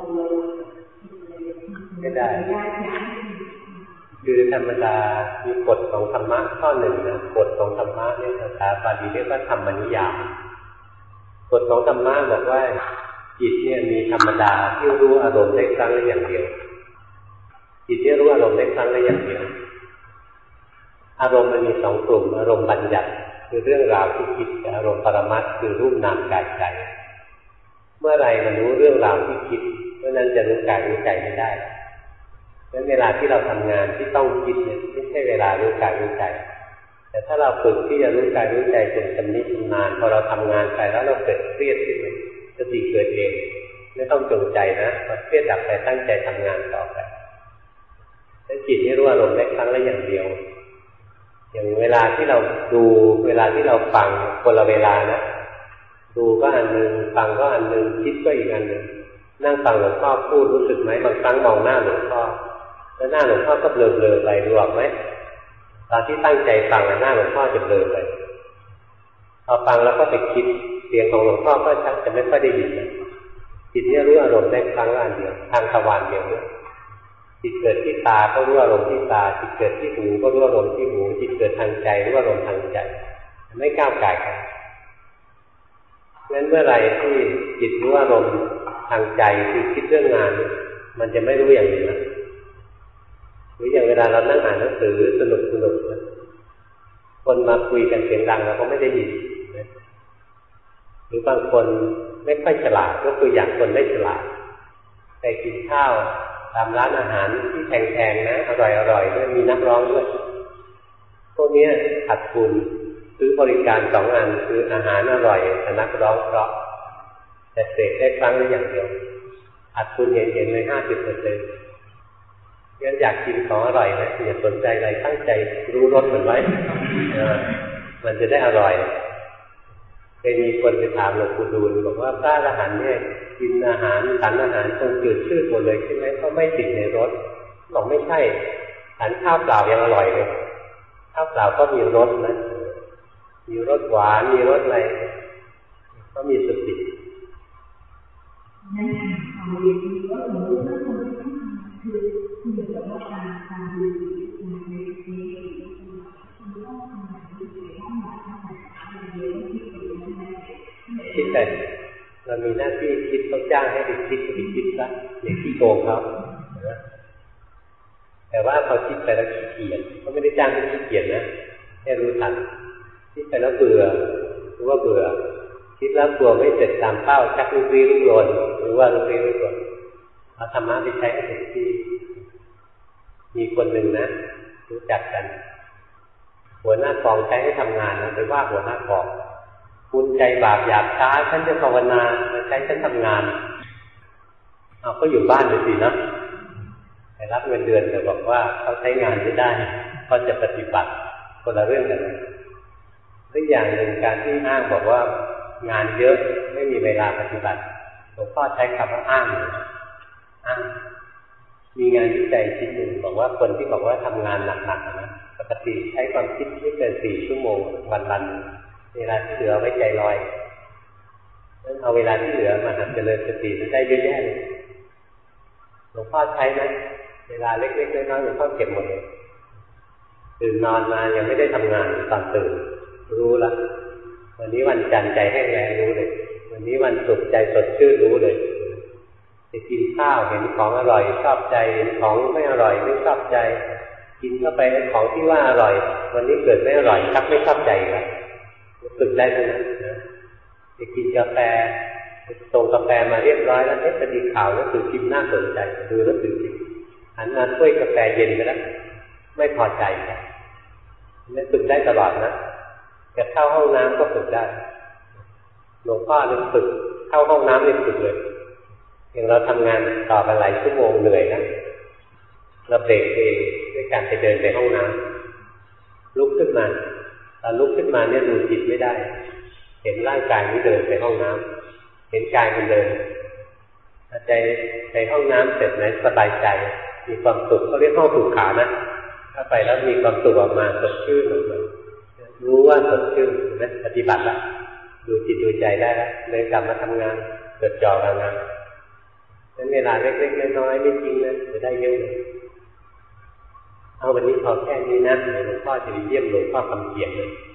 ไม่ได้คือธรรมดามีกฎของธรรมะข้อหนึ่งนะกฎของธรรมะเนี่ยภาษาบาลีเรียกว่าธรรมนิยามกฎของธรรมะบอกว่าจิตเนี่ยมีธรรมดาที่รู้อารมณ์ได้ครั้งละอย่างเดียวจิตที่รู้อารมณ์ได้ครั้งละอย่างเดียวอารมณ์มันมีสองกลุ่มอารมณ์บัญญัติคือเรื่องราวที่คิดกับอารมณ์ปรมัตถ์คือรูปนามกายใจเมื่อไรมันรู้เรื่องราวที่คิดเมื่อนั้นจะรู้กายรู้ใจไม่ได้เพราะฉะนั้นเวลาที่เราทำงานที่ต้องคิดเนี่ยไม่ใช่เวลารู้กายรู้ใจแต่ถ้าเราฝึกที่จะรู้กายรู้ใจจนชำนิชำนาญพอเราทำงานไปแล้วเราเกิดเครียดขึ้นมาสติเกิดเองไม่ต้องจงใจนะพอเครียดดับไปตั้งใจทำงานต่อไปแล้วจิตนี่รู้อารมณ์ได้ครั้งละอย่างเดียวอย่างเวลาที่เราดูเวลาที่เราฟังคนละเวลานะดูก็อันนึงฟังก็อันนึงคิดก็อีกอันนึงนั่งฟังหลวงพ่อพูดรู้สึกไหมบางครั้งมองหน้าหลวงพ่อแล้วหน้าหลวงพ่อก็เบลอๆไปดูออกไหมตอนที่ตั้งใจฟังหน้าหลวงพ่อจะเบลอไปพอฟังแล้วก็ไปคิดเสียงของหลวงพ่อก็ชักจะไม่ค่อยได้ยินนะจิตเนี่ยรู้อารมณ์ได้ครั้งละอันเดียวทางทวารเดียวเนี่ยจิตเกิดที่ตาก็รู้อารมณ์ที่ตาจิตเกิดที่หูก็รู้อารมณ์ที่หูจิตเกิดทางใจรู้อารมณ์ทางใจไม่ก้าวไก่กันงั้นเมื่อไหร่ที่จิตรู้อารมณ์ทางใจคือคิดเรื่องงานมันจะไม่รู้อย่างนี้นะหรืออย่างเวลาเรานั่งอ่านหนังสือสนุกสนุกคนมาคุยกันเสียงดังเราก็ไม่ได้ยินหรือบางคนไม่ค่อยฉลาดก็คืออย่างคนไม่ฉลาดไปกินข้าวตามร้านอาหารที่แพงๆนะอร่อยๆด้วยมีนักร้องด้วยพวกนี้ขาดทุนซื้อบริการสองอันคืออาหารอร่อยแต่นักร้องเพราะแต่เสกได้ครั้งละอย่างเดียวขาดทุนเห็นๆเลยห้าสิบเปอร์เซ็นต์งั้นอยากกินของอร่อยไหมอย่าสนใจอะไรตั้งใจรู้รสมันไว้มันจะได้อร่อยเคยมีคนไปถามหลวงปู่ดูลบอกว่าพระอรหันต์เนี่ยกินอาหารฉันอาหารคงจืดชืดหมดเลยใช่ไหมเพราะไม่ติดในรสบอกไม่ใช่ฉันข้าวเปล่ายังอร่อยเลยข้าวเปล่าก็มีรสนะมีรสหวานมีรสอะไรก็มีสตินั่นเอาเรียนรู้ว่าหนูว่าคนที่ต้องทำคือคือแบบว่าการการดูในในในมันต้องทำแบบนี้เลยต้องแบบต้องแบบเรียนรู้ที่เป็นยังไงคิดแต่เรามีหน้าที่คิดต้องจ้างให้ไปคิดไปคิดซะอย่าขี้โกงเขาแต่ว่าพอคิดไปแล้วขี้เกียจเขาไม่ได้จ้างให้ขี้เกียจนะแค่รู้ทันคิดไปแล้วเบื่อรู้ว่าเบื่อคิดแล้วกลัวไม่เสร็จตามเป้าชักลุกลี้ลุกลนหรือว่าลุกลี้ลุกลนเอาธรรมะไปใช้ให้ถึงที่มีคนหนึ่งนะรู้จักกันหัวหน้ากองใช้ให้ทำงานนะไปว่าหัวหน้ากองคุณใจบาปหยาบช้าฉันจะภาวนามาใช้ฉันทำงานเอาก็อยู่บ้านเลยสินะแต่รับเงินเดือนแต่บอกว่าเขาใช้งานไม่ได้เขาจะปฏิบัติคนละเรื่องกันตัวอย่างหนึ่งการที่อ้างบอกว่างานเยอะไม่มีเวลาปฏิบัติหลวงพ่อใช้คำว่าอ้างอ้างมีงานวิจัยชิ้นหนึ่งบอกว่าคนที่บอกว่าทำงานหนักๆนะปกติใช้ความคิดไม่เกินสี่ชั่วโมงวันๆเวลาที่เหลือไว้ใจลอยนั้นเอาเวลาที่เหลือมาหัดเจริญสติได้เยอะแยะเลยหลวงพ่อใช้นะเวลาเล็กๆน้อยๆหลวงพ่อเก็บหมดเลยตื่นนอนมายังไม่ได้ทำงานตอนตื่นรู้ละวันนี้วันจันทร์ใจแห้งแล้งรู้เลยวันนี้วันศุกร์ใจสดชื่นรู้เลยจะกินข้าวเห็นของอร่อยชอบใจเห็นของไม่อร่อยไม่ชอบใจกินเข้าไปในของที่ว่าอร่อยวันนี้เกิดไม่อร่อยชักไม่ชอบใจแล้วฝึกได้เท่านั้นนะจะกินกาแฟส่งกาแฟมาเรียบร้อยแล้วเอ๊ะจะดีข่าวแล้วถือพิมพ์น่าสนใจดูแล้วถือพิมพ์หันมาถ้วยกาแฟเย็นไปแล้วไม่พอใจนี่ฝึกได้ตลอดนะจะเข้าห้องน้ำก็ฝึกได้หลวงพ่อเนี่ยฝึกเข้าห้องน้ำเนี่ยฝึกเลยอย่างเราทำงานต่อกันหลายชั่วโมงเหนื่อยนะเราเบรกเองด้วยการไปเดินไปห้องน้ำลุกขึ้นมาตอนลุกขึ้นมาเนี่ยดูจิตไม่ได้เห็นร่างกายนี้เดินไปห้องน้ำเห็นกายมันเดินใจในห้องน้ำเสร็จไหนสบายใจมีความสุขเขาเรียกห้องสุขขานะถ้าไปแล้วมีความสุขออกมาสดชื่นออกมารู้ว่าสดชื่นนะปฏิบัติละดูจิตดูใจได้แล้วเลยกลับมาทำงานเกิดจ่อกับงานนั้นเวลาเล็กๆน้อยๆไม่จริงนะจะได้เยอะเลยเอาวันนี้พอแค่นี้นะหลวงพ่อจะเยี่ยมหลวงพ่อคำเขียนเลย